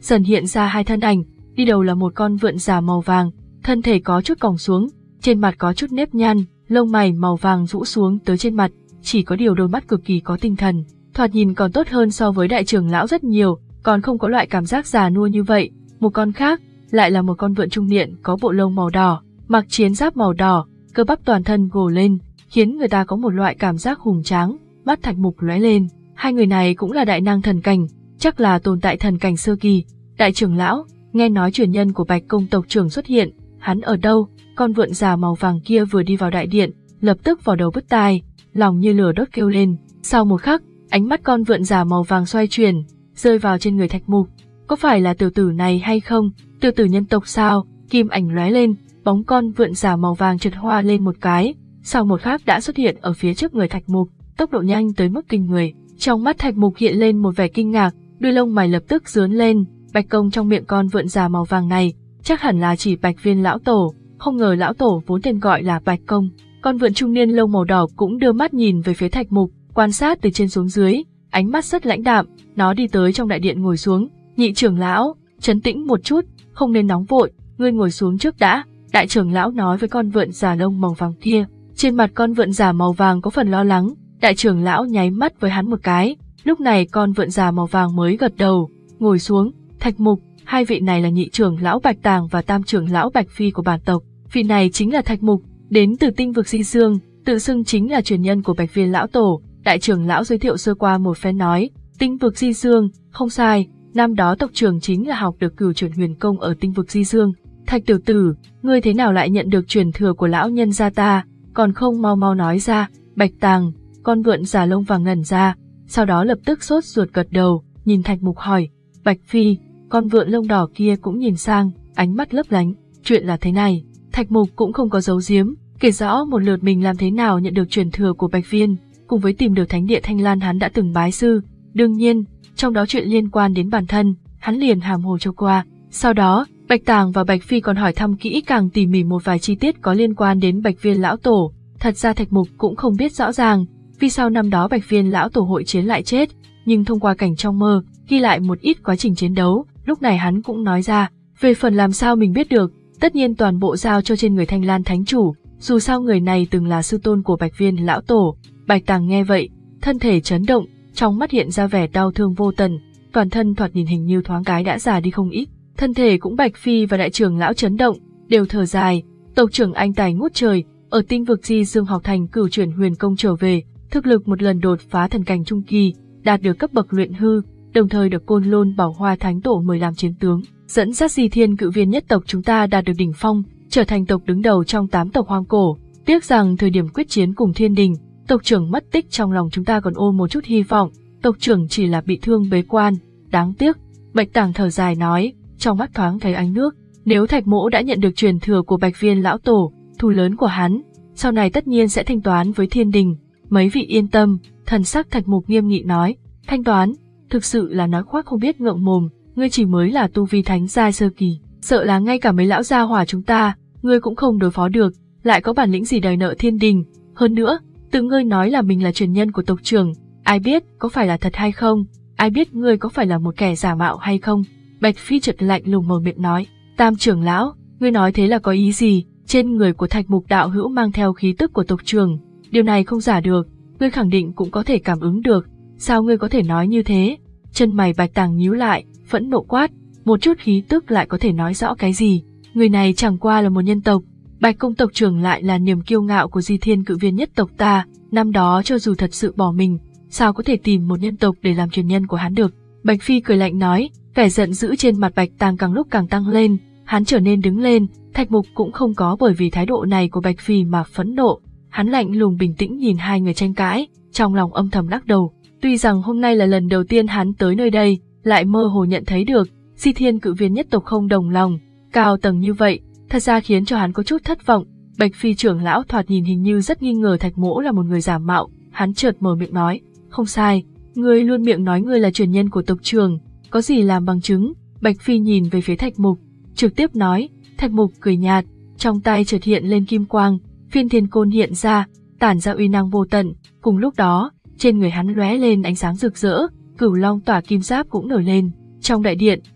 dần hiện ra hai thân ảnh, đi đầu là một con vượn già màu vàng, thân thể có chút còng xuống, trên mặt có chút nếp nhăn, lông mày màu vàng rũ xuống tới trên mặt, chỉ có điều đôi mắt cực kỳ có tinh thần, thoạt nhìn còn tốt hơn so với đại trưởng lão rất nhiều, còn không có loại cảm giác già nua như vậy. Một con khác lại là một con vượn trung niên có bộ lông màu đỏ, mặc chiến giáp màu đỏ, cơ bắp toàn thân gồ lên, khiến người ta có một loại cảm giác hùng tráng. Mắt Thạch Mục lóe lên, hai người này cũng là đại năng thần cảnh, chắc là tồn tại thần cảnh sơ kỳ. Đại trưởng lão, nghe nói truyền nhân của Bạch công tộc trưởng xuất hiện, hắn ở đâu? Con vượn già màu vàng kia vừa đi vào đại điện, lập tức vào đầu bứt tai, lòng như lửa đốt kêu lên. Sau một khắc, ánh mắt con vượn già màu vàng xoay chuyển, rơi vào trên người Thạch Mục. Có phải là tiểu tử này hay không? Tiểu tử nhân tộc sao? Kim ảnh lóe lên, bóng con vượn già màu vàng chợt hoa lên một cái, sau một khắc đã xuất hiện ở phía trước người Thạch Mục, tốc độ nhanh tới mức kinh người. Trong mắt Thạch Mục hiện lên một vẻ kinh ngạc, đuôi lông mày lập tức rướn lên. Bạch công trong miệng con vượn già màu vàng này, chắc hẳn là chỉ Bạch Viên lão tổ, không ngờ lão tổ vốn tên gọi là Bạch công. Con vượn trung niên lông màu đỏ cũng đưa mắt nhìn về phía Thạch Mục, quan sát từ trên xuống dưới, ánh mắt rất lãnh đạm. Nó đi tới trong đại điện ngồi xuống. Nhị trưởng lão, trấn tĩnh một chút, không nên nóng vội, ngươi ngồi xuống trước đã. Đại trưởng lão nói với con vượn già lông màu vàng kia. Trên mặt con vượn già màu vàng có phần lo lắng, đại trưởng lão nháy mắt với hắn một cái. Lúc này con vượn già màu vàng mới gật đầu, ngồi xuống. Thạch Mục, hai vị này là nhị trưởng lão Bạch Tàng và tam trưởng lão Bạch Phi của bản tộc. Vị này chính là Thạch Mục, đến từ tinh vực Di Dương, tự xưng chính là truyền nhân của Bạch Viên lão tổ. Đại trưởng lão giới thiệu sơ qua một phen nói, tinh vực Di Dương, không sai, năm đó tộc trưởng chính là học được cửu chuyển huyền công ở tinh vực Di Dương. Thạch tiểu tử, ngươi thế nào lại nhận được truyền thừa của lão nhân gia ta, còn không mau mau nói ra. Bạch Tàng, con vượn già lông vàng ngẩn ra, sau đó lập tức sốt ruột gật đầu, nhìn Thạch Mục hỏi. Bạch Phi, con vượn lông đỏ kia cũng nhìn sang, ánh mắt lấp lánh. Chuyện là thế này, Thạch Mục cũng không có giấu giếm, kể rõ một lượt mình làm thế nào nhận được truyền thừa của Bạch Viên, cùng với tìm được thánh địa Thanh Lan hắn đã từng bái sư. Đương nhiên, trong đó chuyện liên quan đến bản thân, hắn liền hàm hồ cho qua. Sau đó, Bạch Tàng và Bạch Phi còn hỏi thăm kỹ càng tỉ mỉ một vài chi tiết có liên quan đến Bạch Viên lão tổ. Thật ra Thạch Mục cũng không biết rõ ràng vì sao năm đó Bạch Viên lão tổ hội chiến lại chết, nhưng thông qua cảnh trong mơ, ghi lại một ít quá trình chiến đấu, lúc này hắn cũng nói ra. Về phần làm sao mình biết được, tất nhiên toàn bộ giao cho trên người Thanh Lan thánh chủ, dù sao người này từng là sư tôn của Bạch Viên lão tổ. Bạch Tàng nghe vậy, thân thể chấn động, trong mắt hiện ra vẻ đau thương vô tận, toàn thân thoạt nhìn hình như thoáng cái đã già đi không ít. Thân thể cũng Bạch Phi và đại trưởng lão chấn động, đều thở dài. Tộc trưởng anh tài ngút trời, ở tinh vực Di Dương học thành cửu chuyển huyền công trở về, thực lực một lần đột phá thần cảnh trung kỳ, đạt được cấp bậc luyện hư, đồng thời được Côn Lôn Bảo Hoa Thánh Tổ mời làm chiến tướng, dẫn dắt Di Thiên Cự Viên nhất tộc chúng ta đạt được đỉnh phong, trở thành tộc đứng đầu trong tám tộc hoang cổ. Tiếc rằng thời điểm quyết chiến cùng Thiên Đình, tộc trưởng mất tích, trong lòng chúng ta còn ôm một chút hy vọng, tộc trưởng chỉ là bị thương bế quan, đáng tiếc. Bạch Tàng thở dài nói, trong mắt thoáng thấy ánh nước. Nếu Thạch Mỗ đã nhận được truyền thừa của Bạch Viên lão tổ, thù lớn của hắn, sau này tất nhiên sẽ thanh toán với Thiên Đình. Mấy vị yên tâm, thần sắc Thạch Mục nghiêm nghị nói, thanh toán, thực sự là nói khoác không biết ngượng mồm, ngươi chỉ mới là tu vi thánh giai sơ kỳ, sợ là ngay cả mấy lão gia hỏa chúng ta, ngươi cũng không đối phó được, lại có bản lĩnh gì đòi nợ Thiên Đình. Hơn nữa, tự ngươi nói là mình là truyền nhân của tộc trưởng, ai biết có phải là thật hay không, ai biết ngươi có phải là một kẻ giả mạo hay không. Bạch Phi chợt lạnh lùng mở miệng nói, tam trưởng lão, ngươi nói thế là có ý gì? Trên người của Thạch Mục đạo hữu mang theo khí tức của tộc trưởng, điều này không giả được, ngươi khẳng định cũng có thể cảm ứng được, sao ngươi có thể nói như thế? Chân mày Bạch Tàng nhíu lại, phẫn nộ quát, một chút khí tức lại có thể nói rõ cái gì? Người này chẳng qua là một nhân tộc, Bạch công tộc trưởng lại là niềm kiêu ngạo của Di Thiên Cự Viên nhất tộc ta, năm đó cho dù thật sự bỏ mình, sao có thể tìm một nhân tộc để làm truyền nhân của hắn được? Bạch Phi cười lạnh nói, vẻ giận dữ trên mặt Bạch Tàng càng lúc càng tăng lên, hắn trở nên đứng lên. Thạch Mục cũng không có bởi vì thái độ này của Bạch Phi mà phẫn nộ, hắn lạnh lùng bình tĩnh nhìn hai người tranh cãi, trong lòng âm thầm lắc đầu. Tuy rằng hôm nay là lần đầu tiên hắn tới nơi đây, lại mơ hồ nhận thấy được Di Thiên Cự Viên nhất tộc không đồng lòng, cao tầng như vậy, thật ra khiến cho hắn có chút thất vọng. Bạch Phi trưởng lão thoạt nhìn hình như rất nghi ngờ Thạch Mỗ là một người giả mạo, hắn chợt mở miệng nói, không sai, ngươi luôn miệng nói ngươi là truyền nhân của tộc trưởng, có gì làm bằng chứng? Bạch Phi nhìn về phía Thạch Mục, trực tiếp nói. Thạch Mục cười nhạt, trong tay chợt hiện lên kim quang, phiên thiên côn hiện ra, tản ra uy năng vô tận. Cùng lúc đó, trên người hắn lóe lên ánh sáng rực rỡ, cửu long tỏa kim giáp cũng nổi lên. Trong đại điện,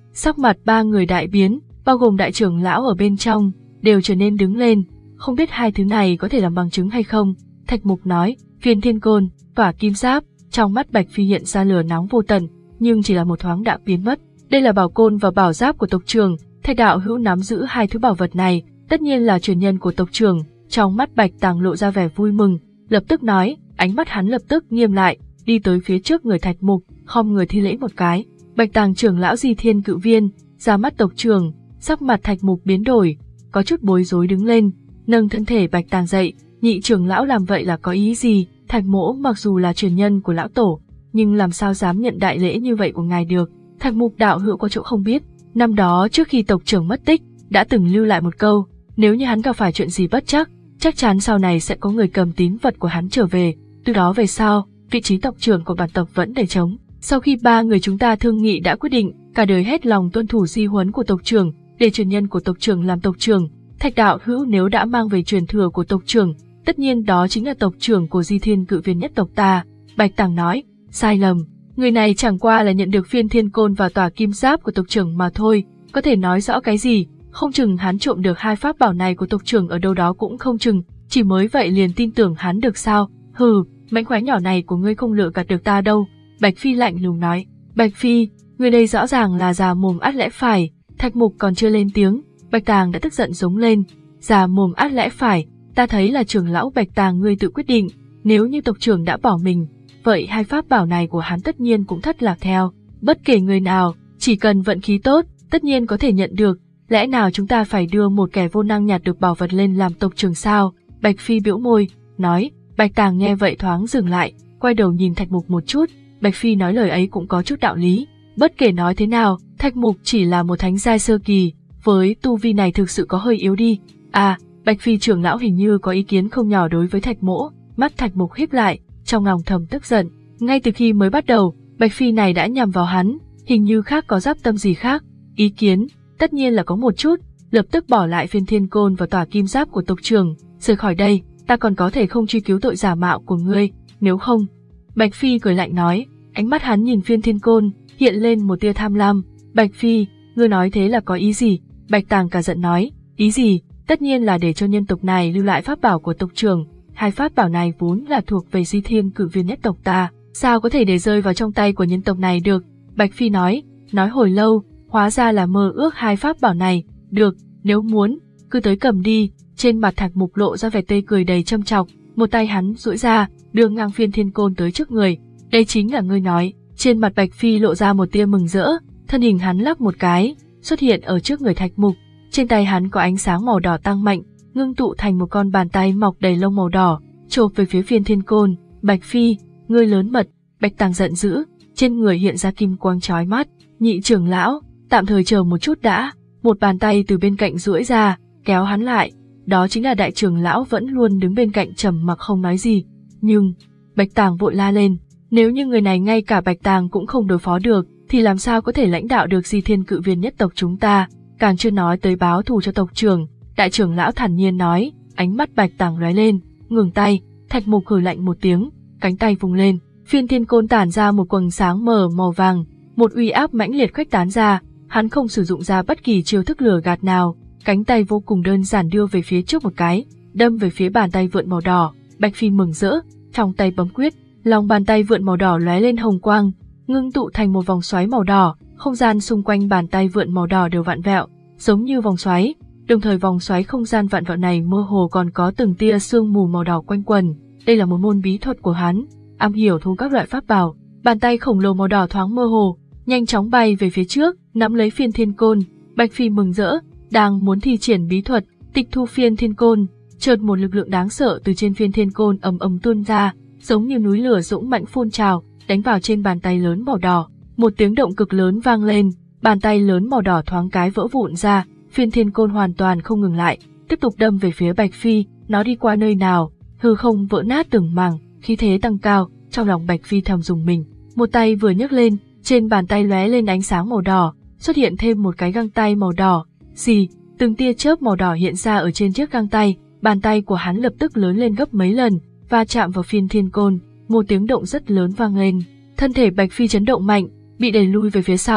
Sắc mặt ba người đại biến, bao gồm đại trưởng lão ở bên trong, đều trở nên đứng lên, không biết hai thứ này có thể làm bằng chứng hay không. Thạch Mục nói, Phiên Thiên Côn, Tỏa Kim Giáp, trong mắt Bạch Phi hiện ra lửa nóng vô tận, nhưng chỉ là một thoáng đã biến mất. Đây là bảo côn và bảo giáp của tộc trưởng, Thạch đạo hữu nắm giữ hai thứ bảo vật này, tất nhiên là truyền nhân của tộc trưởng. Trong mắt Bạch Tàng lộ ra vẻ vui mừng, lập tức nói, ánh mắt hắn lập tức nghiêm lại, đi tới phía trước người Thạch Mục, khom người thi lễ một cái. Bạch Tàng trưởng lão Di Thiên Cự Viên, ra mắt tộc trưởng, sắc mặt Thạch Mục biến đổi, có chút bối rối đứng lên, nâng thân thể Bạch Tàng dậy. Nhị trưởng lão làm vậy là có ý gì? Thạch Mỗ mặc dù là truyền nhân của lão tổ, nhưng làm sao dám nhận đại lễ như vậy của ngài được? Thạch Mục đạo hữu có chỗ không biết, năm đó trước khi tộc trưởng mất tích, đã từng lưu lại một câu, nếu như hắn gặp phải chuyện gì bất trắc, chắc chắn sau này sẽ có người cầm tín vật của hắn trở về. Từ đó về sau, vị trí tộc trưởng của bản tộc vẫn để trống. Sau khi ba người chúng ta thương nghị đã quyết định, cả đời hết lòng tuân thủ di huấn của tộc trưởng, để truyền nhân của tộc trưởng làm tộc trưởng. Thạch đạo hữu nếu đã mang về truyền thừa của tộc trưởng, tất nhiên đó chính là tộc trưởng của Di Thiên Cự Viên nhất tộc ta. Bạch Tàng nói, sai lầm, người này chẳng qua là nhận được Phiên Thiên Côn và Tỏa Kim Giáp của tộc trưởng mà thôi, có thể nói rõ cái gì, không chừng hắn trộm được hai pháp bảo này của tộc trưởng ở đâu đó cũng không chừng, chỉ mới vậy liền tin tưởng hắn được sao? Hừ, mánh khóe nhỏ này của ngươi không lựa gạt được ta đâu. Bạch Phi lạnh lùng nói, Bạch Phi, người đây rõ ràng là già mồm át lẽ phải. Thạch Mục còn chưa lên tiếng, Bạch Tàng đã tức giận giống lên, già mồm át lẽ phải, ta thấy là trưởng lão Bạch Tàng ngươi tự quyết định, nếu như tộc trưởng đã bỏ mình, vậy hai pháp bảo này của hắn tất nhiên cũng thất lạc theo, bất kể người nào, chỉ cần vận khí tốt, tất nhiên có thể nhận được, lẽ nào chúng ta phải đưa một kẻ vô năng nhặt được bảo vật lên làm tộc trưởng sao? Bạch Phi bĩu môi, nói. Bạch Tàng nghe vậy thoáng dừng lại, quay đầu nhìn Thạch Mục một chút, Bạch Phi nói lời ấy cũng có chút đạo lý, bất kể nói thế nào, Thạch Mục chỉ là một thánh giai sơ kỳ, với tu vi này thực sự có hơi yếu đi. À, Bạch Phi trưởng lão hình như có ý kiến không nhỏ đối với Thạch Mỗ, mắt Thạch Mục híp lại, trong lòng thầm tức giận, ngay từ khi mới bắt đầu, Bạch Phi này đã nhằm vào hắn, hình như khác có giáp tâm gì khác, ý kiến, tất nhiên là có một chút, lập tức bỏ lại Phiên Thiên Côn và Tỏa Kim Giáp của tộc trưởng, rời khỏi đây, ta còn có thể không truy cứu tội giả mạo của ngươi, nếu không. Bạch Phi cười lạnh nói, ánh mắt hắn nhìn Phiên Thiên Côn, hiện lên một tia tham lam. Bạch Phi, ngươi nói thế là có ý gì? Bạch Tàng cả giận nói, ý gì? Tất nhiên là để cho nhân tộc này lưu lại pháp bảo của tộc trưởng, hai pháp bảo này vốn là thuộc về Di Thiên Cự Viên nhất tộc ta, sao có thể để rơi vào trong tay của nhân tộc này được? Bạch Phi nói, nói hồi lâu, hóa ra là mơ ước hai pháp bảo này, được, nếu muốn, cứ tới cầm đi. Trên mặt Thạch Mục lộ ra vẻ tươi cười đầy châm chọc, một tay hắn duỗi ra, đưa ngang Phiên Thiên Côn tới trước người. Đây chính là ngươi nói. Trên mặt Bạch Phi lộ ra một tia mừng rỡ, thân hình hắn lắc một cái, xuất hiện ở trước người Thạch Mục. Trên tay hắn có ánh sáng màu đỏ tăng mạnh, ngưng tụ thành một con bàn tay mọc đầy lông màu đỏ, chộp về phía Phiên Thiên Côn. Bạch Phi, ngươi lớn mật! Bạch Tàng giận dữ, trên người hiện ra kim quang chói mắt. Nhị trưởng lão, tạm thời chờ một chút đã. Một bàn tay từ bên cạnh duỗi ra, kéo hắn lại. Đó chính là đại trưởng lão vẫn luôn đứng bên cạnh trầm mặc không nói gì. Nhưng, Bạch Tàng vội la lên, nếu như người này ngay cả Bạch Tàng cũng không đối phó được, thì làm sao có thể lãnh đạo được Di Thiên Cự Viên nhất tộc chúng ta, càng chưa nói tới báo thù cho tộc trưởng. Đại trưởng lão thản nhiên nói, ánh mắt Bạch Tàng lóe lên, ngừng tay, Thạch Mục hừ lạnh một tiếng, cánh tay vùng lên, Phiên Thiên Côn tản ra một quầng sáng mờ màu vàng, một uy áp mãnh liệt khuếch tán ra, hắn không sử dụng ra bất kỳ chiêu thức lừa gạt nào. Cánh tay vô cùng đơn giản đưa về phía trước một cái, đâm về phía bàn tay vượn màu đỏ. Bạch Phi mừng rỡ, trong tay bấm quyết, lòng bàn tay vượn màu đỏ lóe lên hồng quang, ngưng tụ thành một vòng xoáy màu đỏ, không gian xung quanh bàn tay vượn màu đỏ đều vặn vẹo, giống như vòng xoáy. Đồng thời vòng xoáy không gian vặn vẹo này mơ hồ còn có từng tia sương mù màu đỏ quanh quẩn. Đây là một môn bí thuật của hắn, am hiểu thu các loại pháp bảo. Bàn tay khổng lồ màu đỏ thoáng mơ hồ, nhanh chóng bay về phía trước, nắm lấy Phiên Thiên Côn. Bạch Phi mừng rỡ, đang muốn thi triển bí thuật, tịch thu Phiên Thiên Côn, chợt một lực lượng đáng sợ từ trên Phiên Thiên Côn ầm ầm tuôn ra, giống như núi lửa dũng mãnh phun trào, đánh vào trên bàn tay lớn màu đỏ. Một tiếng động cực lớn vang lên, bàn tay lớn màu đỏ thoáng cái vỡ vụn ra, Phiên Thiên Côn hoàn toàn không ngừng lại, tiếp tục đâm về phía Bạch Phi. Nó đi qua nơi nào, hư không vỡ nát từng mảng, khí thế tăng cao. Trong lòng Bạch Phi thầm rùng mình, một tay vừa nhấc lên, trên bàn tay lóe lên ánh sáng màu đỏ, xuất hiện thêm một cái găng tay màu đỏ. Xì, từng tia chớp màu đỏ hiện ra ở trên chiếc găng tay, bàn tay của hắn lập tức lớn lên gấp mấy lần, va chạm vào Phiên Thiên Côn, một tiếng động rất lớn vang lên, thân thể Bạch Phi chấn động mạnh, bị đẩy lui về phía sau.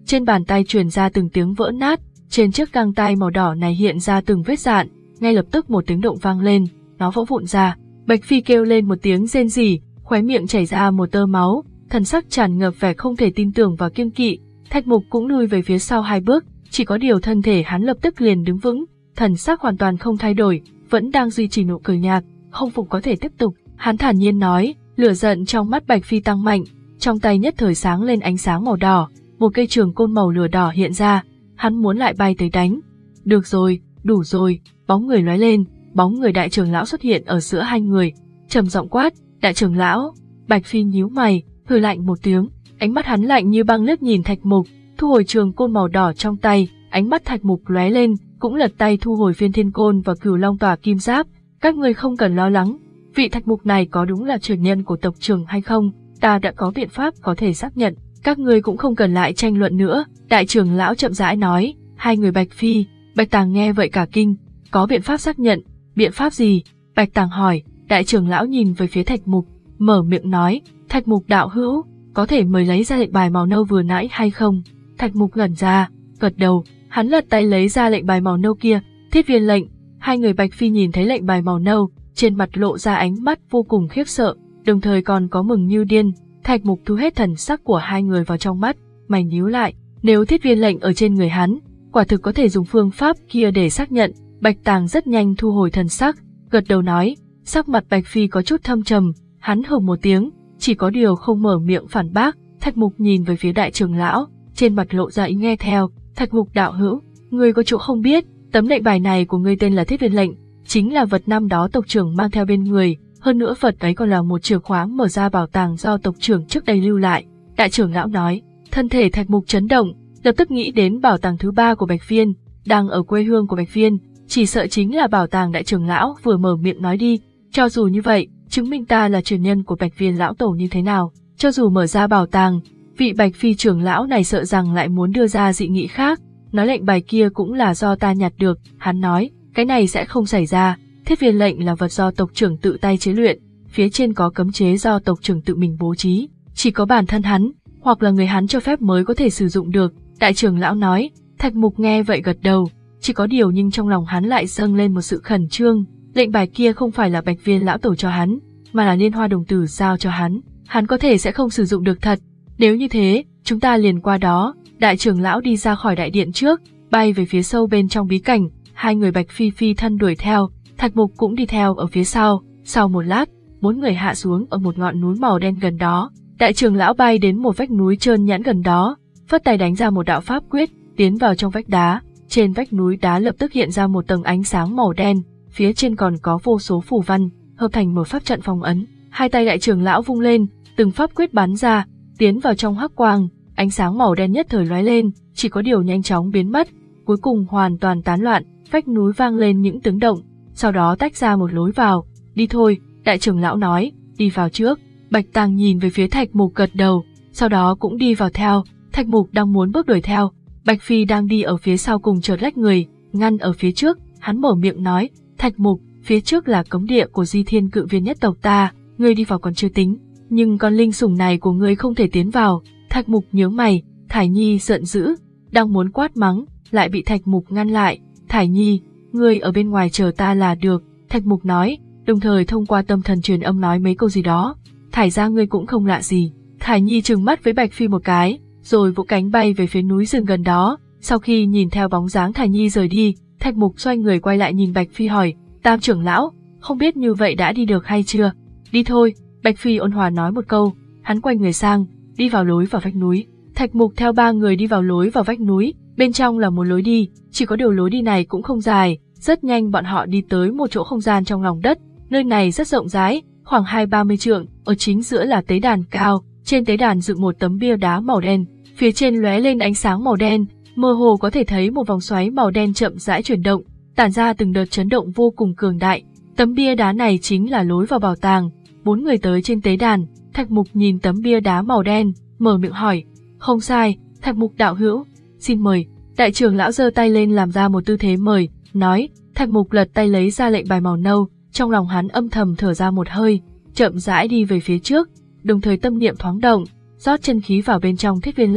trên bàn tay truyền ra từng tiếng vỡ nát, trên chiếc găng tay màu đỏ này hiện ra từng vết dạn, ngay lập tức một tiếng động vang lên, nó vỡ vụn ra. Bạch Phi kêu lên một tiếng rên rỉ, khóe miệng chảy ra một tơ máu, thần sắc tràn ngập vẻ không thể tin tưởng và kiêng kỵ. Thạch Mục cũng lùi về phía sau hai bước, chỉ có điều thân thể hắn lập tức liền đứng vững, thần sắc hoàn toàn không thay đổi, vẫn đang duy trì nụ cười nhạt, không phục có thể tiếp tục. Hắn thản nhiên nói, lửa giận trong mắt Bạch Phi tăng mạnh, trong tay nhất thời sáng lên ánh sáng màu đỏ, một cây trường côn màu lửa đỏ hiện ra, hắn muốn lại bay tới đánh. Được rồi, đủ rồi, bóng người lóe lên, bóng người đại trưởng lão xuất hiện ở giữa hai người, trầm giọng quát, đại trưởng lão. Bạch Phi nhíu mày, hừ lạnh một tiếng, ánh mắt hắn lạnh như băng liếc nhìn Thạch Mục, thu hồi trường côn màu đỏ trong tay, ánh mắt Thạch Mục lóe lên, cũng lật tay thu hồi phiên thiên côn và cửu long tỏa kim giáp. Các ngươi không cần lo lắng, vị Thạch Mục này có đúng là truyền nhân của tộc trưởng hay không, ta đã có biện pháp có thể xác nhận, các ngươi cũng không cần lại tranh luận nữa. Đại trưởng lão chậm rãi nói. Hai người Bạch Phi, Bạch Tàng nghe vậy cả kinh, có biện pháp xác nhận, biện pháp gì? Bạch Tàng hỏi. Đại trưởng lão nhìn về phía Thạch Mục, mở miệng nói, Thạch Mục đạo hữu, có thể mời lấy ra lệnh bài màu nâu vừa nãy hay không? Thạch Mục ngẩn ra, gật đầu, hắn lật tay lấy ra lệnh bài màu nâu kia, thiết viên lệnh. Hai người Bạch Phi nhìn thấy lệnh bài màu nâu, trên mặt lộ ra ánh mắt vô cùng khiếp sợ, đồng thời còn có mừng như điên. Thạch Mục thu hết thần sắc của hai người vào trong mắt, mày nhíu lại, nếu thiết viên lệnh ở trên người hắn, quả thực có thể dùng phương pháp kia để xác nhận. Bạch Tàng rất nhanh thu hồi thần sắc, gật đầu nói, sắc mặt Bạch Phi có chút thâm trầm, hắn hừ một tiếng, chỉ có điều không mở miệng phản bác. Thạch Mục nhìn về phía đại trưởng lão, trên mặt lộ ra ý nghe theo. Thạch Mục đạo hữu, ngươi có chỗ không biết, tấm lệnh bài này của ngươi tên là thiết viên lệnh, chính là vật năm đó tộc trưởng mang theo bên người, hơn nữa vật ấy còn là một chìa khóa mở ra bảo tàng do tộc trưởng trước đây lưu lại. Đại trưởng lão nói. Thân thể Thạch Mục chấn động, lập tức nghĩ đến bảo tàng thứ ba của Bạch Viên, đang ở quê hương của Bạch Viên, chỉ sợ chính là bảo tàng đại trưởng lão vừa mở miệng nói đi. Cho dù như vậy, chứng minh ta là truyền nhân của Bạch Viên lão tổ như thế nào, cho dù mở ra bảo tàng, vị Bạch Phi trưởng lão này sợ rằng lại muốn đưa ra dị nghị khác, nói lệnh bài kia cũng là do ta nhặt được. Hắn nói, cái này sẽ không xảy ra, thiết viên lệnh là vật do tộc trưởng tự tay chế luyện, phía trên có cấm chế do tộc trưởng tự mình bố trí, chỉ có bản thân hắn hoặc là người hắn cho phép mới có thể sử dụng được. Đại trưởng lão nói. Thạch Mục nghe vậy gật đầu, chỉ có điều nhưng trong lòng hắn lại dâng lên một sự khẩn trương, lệnh bài kia không phải là Bạch Viên lão tổ cho hắn, mà là Liên Hoa đồng tử giao cho hắn, hắn có thể sẽ không sử dụng được thật. Nếu như thế, chúng ta liền qua đó. Đại trưởng lão đi ra khỏi đại điện trước, bay về phía sâu bên trong bí cảnh, hai người Bạch Phi phi thân đuổi theo, Thạch Mục cũng đi theo ở phía sau. Sau một lát, bốn người hạ xuống ở một ngọn núi màu đen gần đó. Đại trưởng lão bay đến một vách núi trơn nhẵn gần đó, phất tay đánh ra một đạo pháp quyết, tiến vào trong vách đá. Trên vách núi đá lập tức hiện ra một tầng ánh sáng màu đen, phía trên còn có vô số phù văn, hợp thành một pháp trận phong ấn. Hai tay đại trưởng lão vung lên, từng pháp quyết bắn ra, tiến vào trong hắc quang, ánh sáng màu đen nhất thời lóe lên, chỉ có điều nhanh chóng biến mất, cuối cùng hoàn toàn tán loạn. Vách núi vang lên những tiếng động, sau đó tách ra một lối vào. Đi thôi, đại trưởng lão nói, đi vào trước. Bạch Tàng nhìn về phía Thạch Mục gật đầu, sau đó cũng đi vào theo. Thạch Mục đang muốn bước đuổi theo, Bạch Phi đang đi ở phía sau cùng chợt lách người, ngăn ở phía trước. Hắn mở miệng nói, Thạch Mục, phía trước là cấm địa của Di Thiên Cự Viên nhất tộc ta, ngươi đi vào còn chưa tính, nhưng con linh sủng này của ngươi không thể tiến vào. Thạch Mục nhớ mày, Thải Nhi giận dữ, đang muốn quát mắng, lại bị Thạch Mục ngăn lại. Thải Nhi, ngươi ở bên ngoài chờ ta là được, Thạch Mục nói, đồng thời thông qua tâm thần truyền âm nói mấy câu gì đó. Thải ra ngươi cũng không lạ gì. Thải Nhi trừng mắt với Bạch Phi một cái, rồi vỗ cánh bay về phía núi rừng gần đó. Sau khi nhìn theo bóng dáng Thải Nhi rời đi, Thạch Mục xoay người quay lại nhìn Bạch Phi hỏi, Tam trưởng lão, không biết như vậy đã đi được hay chưa? Đi thôi, Bạch Phi ôn hòa nói một câu, hắn quay người sang, đi vào lối vào vách núi. Thạch Mục theo ba người đi vào lối vào vách núi, bên trong là một lối đi, chỉ có điều lối đi này cũng không dài, rất nhanh bọn họ đi tới một chỗ không gian trong lòng đất, nơi này rất rộng rãi, khoảng hai ba mươi trượng, ở chính giữa là tế đàn cao, trên tế đàn dựng một tấm bia đá màu đen, phía trên lóe lên ánh sáng màu đen, mơ hồ có thể thấy một vòng xoáy màu đen chậm rãi chuyển động, tản ra từng đợt chấn động vô cùng cường đại. Tấm bia đá này chính là lối vào bảo tàng. Bốn người tới trên tế đàn, Thạch Mục nhìn tấm bia đá màu đen, mở miệng hỏi, không sai, Thạch Mục đạo hữu, xin mời. Đại trưởng lão giơ tay lên làm ra một tư thế mời, nói. Thạch Mục lật tay lấy ra lệnh bài màu nâu, trong lòng hắn âm thầm thở ra một hơi, chậm rãi đi về phía trước, đồng thời tâm niệm thoáng động, rót chân khí vào bên trong thiết viên lệnh.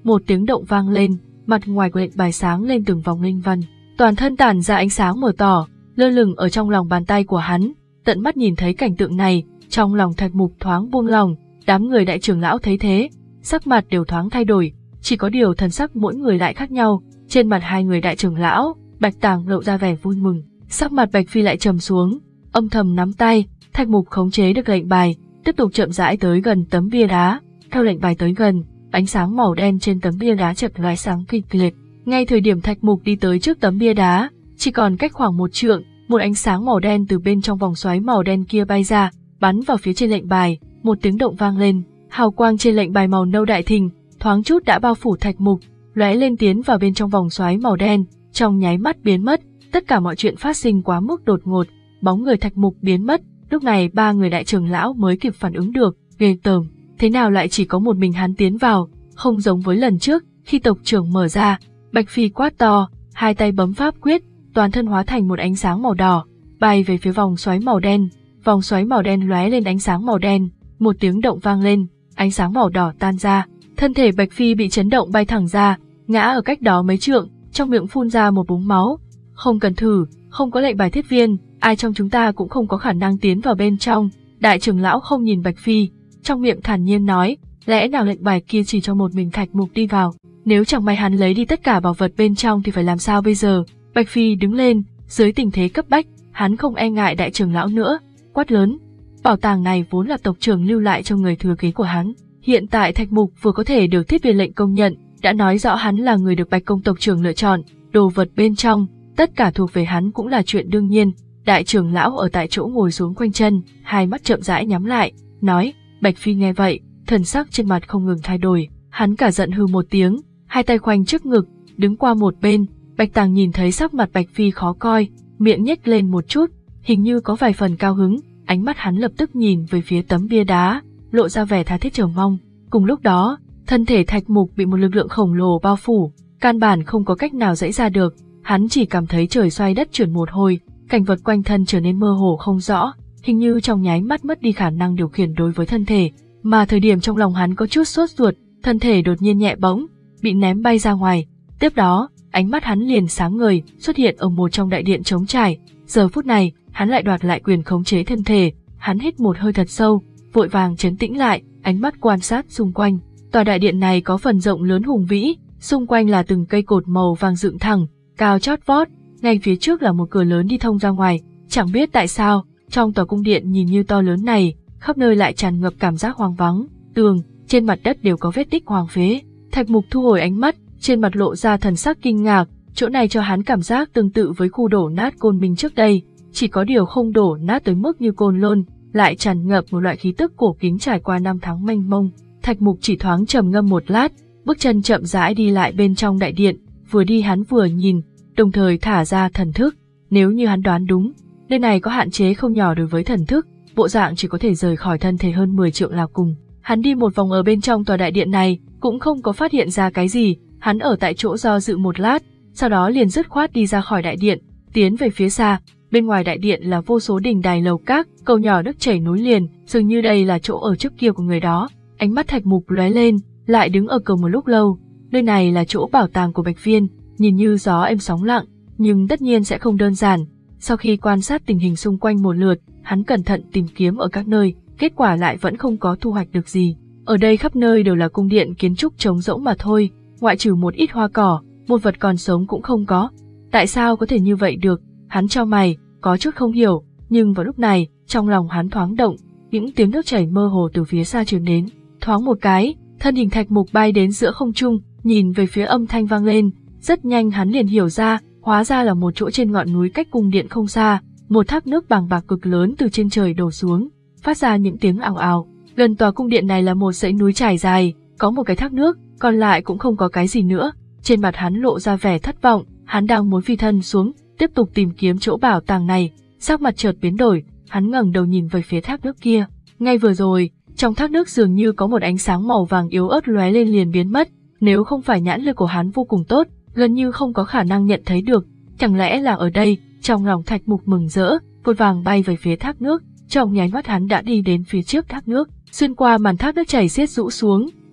một tiếng động vang lên, mặt ngoài của lệnh bài sáng lên từng vòng linh văn, toàn thân tản ra ánh sáng mờ tỏ, lơ lửng ở trong lòng bàn tay của hắn. Tận mắt nhìn thấy cảnh tượng này, trong lòng Thạch Mục thoáng buông lòng. Đám người đại trưởng lão thấy thế, sắc mặt đều thoáng thay đổi, chỉ có điều thần sắc mỗi người lại khác nhau. Trên mặt hai người đại trưởng lão, Bạch Tàng lộ ra vẻ vui mừng, sắc mặt Bạch Phi lại trầm xuống, âm thầm nắm tay. Thạch Mục khống chế được lệnh bài, tiếp tục chậm rãi tới gần tấm bia đá. Theo lệnh bài tới gần, ánh sáng màu đen trên tấm bia đá chợt lóe sáng kịch liệt. Ngay thời điểm Thạch Mục đi tới trước tấm bia đá, chỉ còn cách khoảng một trượng, một ánh sáng màu đen từ bên trong vòng xoáy màu đen kia bay ra, bắn vào phía trên lệnh bài. Một tiếng động vang lên, hào quang trên lệnh bài màu nâu đại thịnh, thoáng chút đã bao phủ Thạch Mục, lóe lên tiến vào bên trong vòng xoáy màu đen, trong nháy mắt biến mất. Tất cả mọi chuyện phát sinh quá mức đột ngột, bóng người Thạch Mục biến mất. Lúc này ba người đại trưởng lão mới kịp phản ứng được, ghê tởm, thế nào lại chỉ có một mình hắn tiến vào, không giống với lần trước, khi tộc trưởng mở ra. Bạch Phi quát to, hai tay bấm pháp quyết, toàn thân hóa thành một ánh sáng màu đỏ, bay về phía vòng xoáy màu đen. Vòng xoáy màu đen lóe lên ánh sáng màu đen, một tiếng động vang lên, ánh sáng màu đỏ tan ra, thân thể Bạch Phi bị chấn động bay thẳng ra, ngã ở cách đó mấy trượng, trong miệng phun ra một búng máu. Không cần thử, không có lệnh bài thiết viên, ai trong chúng ta cũng không có khả năng tiến vào bên trong. Đại trưởng lão không nhìn Bạch Phi, trong miệng thản nhiên nói, lẽ nào lệnh bài kia chỉ cho một mình Thạch Mục đi vào, nếu chẳng may hắn lấy đi tất cả bảo vật bên trong thì phải làm sao bây giờ? Bạch Phi đứng lên, dưới tình thế cấp bách, hắn không e ngại đại trưởng lão nữa, quát lớn, bảo tàng này vốn là tộc trưởng lưu lại cho người thừa kế của hắn, hiện tại Thạch Mục vừa có thể được thiết viên lệnh công nhận, đã nói rõ hắn là người được Bạch công tộc trưởng lựa chọn, đồ vật bên trong, tất cả thuộc về hắn cũng là chuyện đương nhiên. Đại trưởng lão ở tại chỗ ngồi xuống quanh chân, hai mắt chậm rãi nhắm lại, nói. Bạch Phi nghe vậy, thần sắc trên mặt không ngừng thay đổi, hắn cả giận hừ một tiếng, hai tay khoanh trước ngực, đứng qua một bên. Bạch Tàng nhìn thấy sắc mặt Bạch Phi khó coi, miệng nhếch lên một chút, hình như có vài phần cao hứng, ánh mắt hắn lập tức nhìn về phía tấm bia đá, lộ ra vẻ tha thiết chờ mong. Cùng lúc đó, thân thể Thạch Mục bị một lực lượng khổng lồ bao phủ, căn bản không có cách nào giãy ra được, hắn chỉ cảm thấy trời xoay đất chuyển một hồi, cảnh vật quanh thân trở nên mơ hồ không rõ, hình như trong nháy mắt mất đi khả năng điều khiển đối với thân thể, mà thời điểm trong lòng hắn có chút sốt ruột, thân thể đột nhiên nhẹ bỗng, bị ném bay ra ngoài. Tiếp đó, ánh mắt hắn liền sáng ngời, xuất hiện ở một trong đại điện trống trải. Giờ phút này, hắn lại đoạt lại quyền khống chế thân thể, hắn hít một hơi thật sâu, vội vàng trấn tĩnh lại, ánh mắt quan sát xung quanh. Tòa đại điện này có phần rộng lớn hùng vĩ, xung quanh là từng cây cột màu vàng dựng thẳng, cao chót vót, ngay phía trước là một cửa lớn đi thông ra ngoài. Chẳng biết tại sao, trong tòa cung điện nhìn như to lớn này, khắp nơi lại tràn ngập cảm giác hoang vắng, tường, trên mặt đất đều có vết tích hoang phế. Thạch Mục thu hồi ánh mắt, trên mặt lộ ra thần sắc kinh ngạc, chỗ này cho hắn cảm giác tương tự với khu đổ nát Côn Minh trước đây, chỉ có điều không đổ nát tới mức như Côn Lôn, lại tràn ngập một loại khí tức cổ kính trải qua năm tháng mênh mông. Thạch Mục chỉ thoáng trầm ngâm một lát, bước chân chậm rãi đi lại bên trong đại điện, vừa đi hắn vừa nhìn, đồng thời thả ra thần thức. Nếu như hắn đoán đúng, nơi này có hạn chế không nhỏ đối với thần thức, bộ dạng chỉ có thể rời khỏi thân thể hơn mười trượng là cùng. Hắn đi một vòng ở bên trong tòa đại điện này, cũng không có phát hiện ra cái gì, hắn ở tại chỗ do dự một lát, sau đó liền dứt khoát đi ra khỏi đại điện, tiến về phía xa. Bên ngoài đại điện là vô số đình đài lầu các, cầu nhỏ nước chảy nối liền, dường như đây là chỗ ở trước kia của người đó. Ánh mắt Thạch Mục lóe lên, lại đứng ở cầu một lúc lâu. Nơi này là chỗ bảo tàng của Bạch Viên, nhìn như gió êm sóng lặng, nhưng tất nhiên sẽ không đơn giản. Sau khi quan sát tình hình xung quanh một lượt, hắn cẩn thận tìm kiếm ở các nơi, kết quả lại vẫn không có thu hoạch được gì. Ở đây khắp nơi đều là cung điện kiến trúc trống rỗng mà thôi, ngoại trừ một ít hoa cỏ, một vật còn sống cũng không có. Tại sao có thể như vậy được? Hắn chau mày, có chút không hiểu, nhưng vào lúc này, trong lòng hắn thoáng động, những tiếng nước chảy mơ hồ từ phía xa truyền đến. Thoáng một cái, thân hình Thạch Mục bay đến giữa không trung, nhìn về phía âm thanh vang lên, rất nhanh hắn liền hiểu ra, hóa ra là một chỗ trên ngọn núi cách cung điện không xa, một thác nước bàng bạc cực lớn từ trên trời đổ xuống, phát ra những tiếng ào ào. Gần tòa cung điện này là một dãy núi trải dài, có một cái thác nước, còn lại cũng không có cái gì nữa. Trên mặt hắn lộ ra vẻ thất vọng, hắn đang muốn phi thân xuống, tiếp tục tìm kiếm chỗ bảo tàng này, sắc mặt chợt biến đổi, hắn ngẩng đầu nhìn về phía thác nước kia. Ngay vừa rồi, trong thác nước dường như có một ánh sáng màu vàng yếu ớt lóe lên liền biến mất, nếu không phải nhãn lực của hắn vô cùng tốt, gần như không có khả năng nhận thấy được. Chẳng lẽ là ở đây? Trong lòng Thạch Mục mừng rỡ, vội vàng bay về phía thác nước, trong nháy mắt hắn đã đi đến phía trước thác nước, xuyên qua màn thác nước chảy xiết rũ xuống,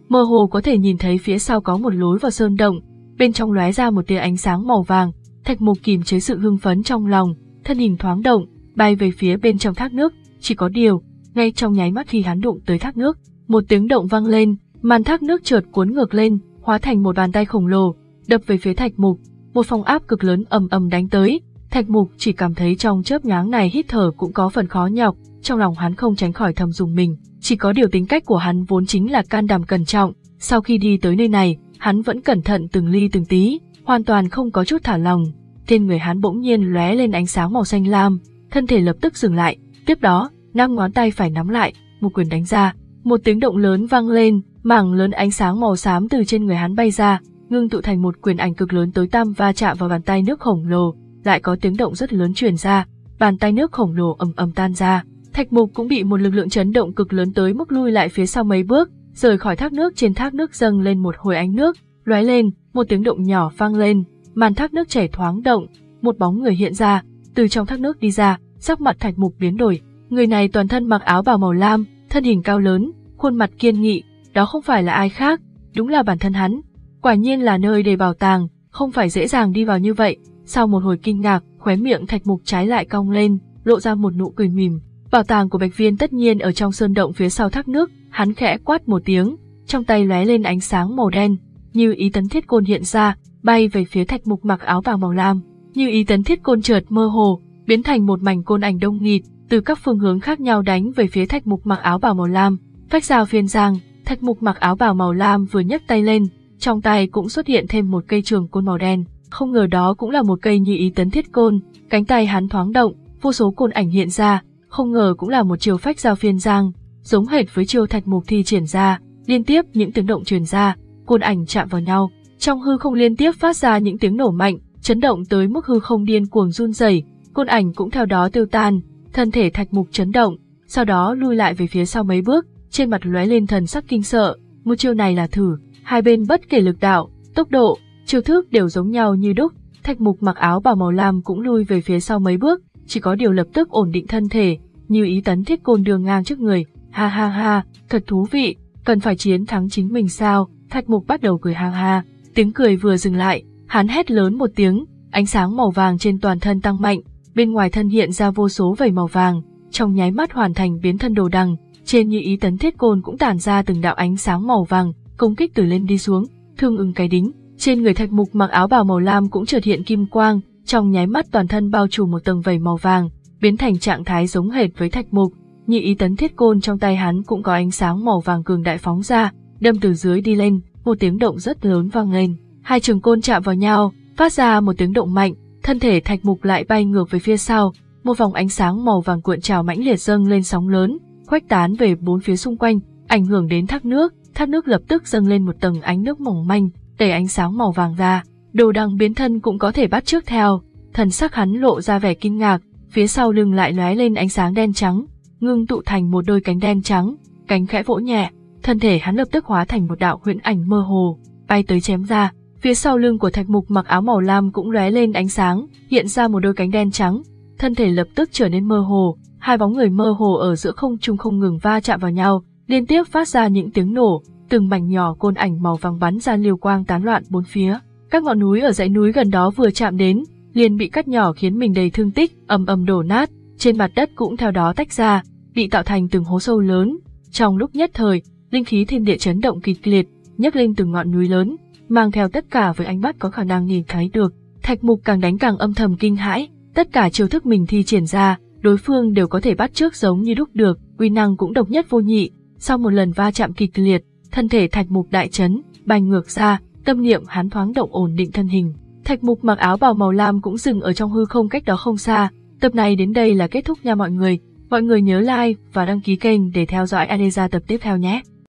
mơ hồ có thể nhìn thấy phía sau có một lối vào sơn động, bên trong lóe ra một tia ánh sáng màu vàng. Thạch Mục kìm chế sự hưng phấn trong lòng, thân hình thoáng động, bay về phía bên trong thác nước. Chỉ có điều, ngay trong nháy mắt khi hắn đụng tới thác nước, một tiếng động vang lên, màn thác nước chợt cuốn ngược lên, hóa thành một bàn tay khổng lồ, đập về phía Thạch Mục. Một phong áp cực lớn ầm ầm đánh tới. Thạch Mục chỉ cảm thấy trong chớp nhoáng này hít thở cũng có phần khó nhọc, trong lòng hắn không tránh khỏi thầm dùng mình. Chỉ có điều tính cách của hắn vốn chính là can đảm cẩn trọng, sau khi đi tới nơi này, hắn vẫn cẩn thận từng ly từng tí, hoàn toàn không có chút thả lòng. Trên người hắn bỗng nhiên lóe lên ánh sáng màu xanh lam, thân thể lập tức dừng lại, tiếp đó, năm ngón tay phải nắm lại, một quyền đánh ra, một tiếng động lớn vang lên, mảng lớn ánh sáng màu xám từ trên người hắn bay ra, ngưng tụ thành một quyền ảnh cực lớn tối tăm va chạm vào bàn tay nước khổng lồ, lại có tiếng động rất lớn truyền ra, bàn tay nước khổng lồ ầm ầm tan ra. Thạch Mục cũng bị một lực lượng chấn động cực lớn tới mức lui lại phía sau mấy bước, rời khỏi thác nước. Trên thác nước dâng lên một hồi ánh nước, lóe lên, một tiếng động nhỏ vang lên, màn thác nước chảy thoáng động, một bóng người hiện ra, từ trong thác nước đi ra, sắc mặt Thạch Mục biến đổi. Người này toàn thân mặc áo bào màu lam, thân hình cao lớn, khuôn mặt kiên nghị, đó không phải là ai khác, đúng là bản thân hắn. Quả nhiên là nơi để bảo tàng, không phải dễ dàng đi vào như vậy. Sau một hồi kinh ngạc, khóe miệng Thạch Mục trái lại cong lên, lộ ra một nụ cười mỉm. Bảo tàng của Bạch Viên tất nhiên ở trong sơn động phía sau thác nước. Hắn khẽ quát một tiếng, trong tay lóe lên ánh sáng màu đen, Như Ý Tấn Thiết Côn hiện ra, bay về phía Thạch Mục mặc áo bào màu lam. Như Ý Tấn Thiết Côn chợt mơ hồ, biến thành một mảnh côn ảnh đông nghịt, từ các phương hướng khác nhau đánh về phía Thạch Mục mặc áo bào màu lam. Phách dao phiên giang, Thạch Mục mặc áo bào màu lam vừa nhấc tay lên, trong tay cũng xuất hiện thêm một cây trường côn màu đen. Không ngờ đó cũng là một cây Như Ý Tấn Thiết Côn. Cánh tay hắn thoáng động, vô số côn ảnh hiện ra, không ngờ cũng là một chiêu phách dao phiên giang, giống hệt với chiêu Thạch Mục thi triển ra. Liên tiếp những tiếng động truyền ra, côn ảnh chạm vào nhau, trong hư không liên tiếp phát ra những tiếng nổ mạnh, chấn động tới mức hư không điên cuồng run rẩy. Côn ảnh cũng theo đó tiêu tan, thân thể Thạch Mục chấn động, sau đó lui lại về phía sau mấy bước, trên mặt lóe lên thần sắc kinh sợ. Một chiêu này là thử, hai bên bất kể lực đạo, tốc độ, chiêu thức đều giống nhau như đúc. Thạch Mục mặc áo bào màu lam cũng lui về phía sau mấy bước, chỉ có điều lập tức ổn định thân thể, Như Ý Tấn Thiết Côn đường ngang trước người. Ha ha ha, thật thú vị, cần phải chiến thắng chính mình sao? Thạch Mục bắt đầu cười ha ha, tiếng cười vừa dừng lại, hắn hét lớn một tiếng, ánh sáng màu vàng trên toàn thân tăng mạnh, bên ngoài thân hiện ra vô số vảy màu vàng, trong nháy mắt hoàn thành biến thân đồ đằng. Trên Như Ý Tấn Thiết Côn cũng tản ra từng đạo ánh sáng màu vàng, công kích từ lên đi xuống, thương ứng cái đính. Trên người Thạch Mục mặc áo bào màu lam cũng chợt hiện kim quang, trong nháy mắt toàn thân bao trùm một tầng vảy màu vàng, biến thành trạng thái giống hệt với Thạch Mục. Như Ý Tấn Thiết Côn trong tay hắn cũng có ánh sáng màu vàng cường đại phóng ra, đâm từ dưới đi lên, một tiếng động rất lớn vang lên. Hai trường côn chạm vào nhau, phát ra một tiếng động mạnh, thân thể Thạch Mục lại bay ngược về phía sau, một vòng ánh sáng màu vàng cuộn trào mãnh liệt dâng lên sóng lớn, khuếch tán về bốn phía xung quanh, ảnh hưởng đến thác nước. Thác nước lập tức dâng lên một tầng ánh nước mỏng manh, đẩy ánh sáng màu vàng ra. Đồ đằng biến thân cũng có thể bắt chước theo, thần sắc hắn lộ ra vẻ kinh ngạc, phía sau lưng lại lóe lên ánh sáng đen trắng, ngưng tụ thành một đôi cánh đen trắng, cánh khẽ vỗ nhẹ, thân thể hắn lập tức hóa thành một đạo huyễn ảnh mơ hồ, bay tới chém ra. Phía sau lưng của Thạch Mục mặc áo màu lam cũng lóe lên ánh sáng, hiện ra một đôi cánh đen trắng, thân thể lập tức trở nên mơ hồ, hai bóng người mơ hồ ở giữa không trung không ngừng va chạm vào nhau, liên tiếp phát ra những tiếng nổ, từng mảnh nhỏ côn ảnh màu vàng bắn ra liều quang tán loạn bốn phía. Các ngọn núi ở dãy núi gần đó vừa chạm đến, liền bị cắt nhỏ khiến mình đầy thương tích, ầm ầm đổ nát, trên mặt đất cũng theo đó tách ra, bị tạo thành từng hố sâu lớn. Trong lúc nhất thời, linh khí thiên địa chấn động kịch liệt, nhấc lên từng ngọn núi lớn, mang theo tất cả với ánh mắt có khả năng nhìn thấy được. Thạch Mục càng đánh càng âm thầm kinh hãi, tất cả chiêu thức mình thi triển ra, đối phương đều có thể bắt chước giống như đúc được, uy năng cũng độc nhất vô nhị. Sau một lần va chạm kịch liệt, thân thể Thạch Mục đại chấn, bay ngược ra, tâm niệm hắn thoáng động ổn định thân hình. Thạch Mục mặc áo bào màu lam cũng dừng ở trong hư không cách đó không xa. Tập này đến đây là kết thúc nha mọi người. Mọi người nhớ like và đăng ký kênh để theo dõi Adeza tập tiếp theo nhé.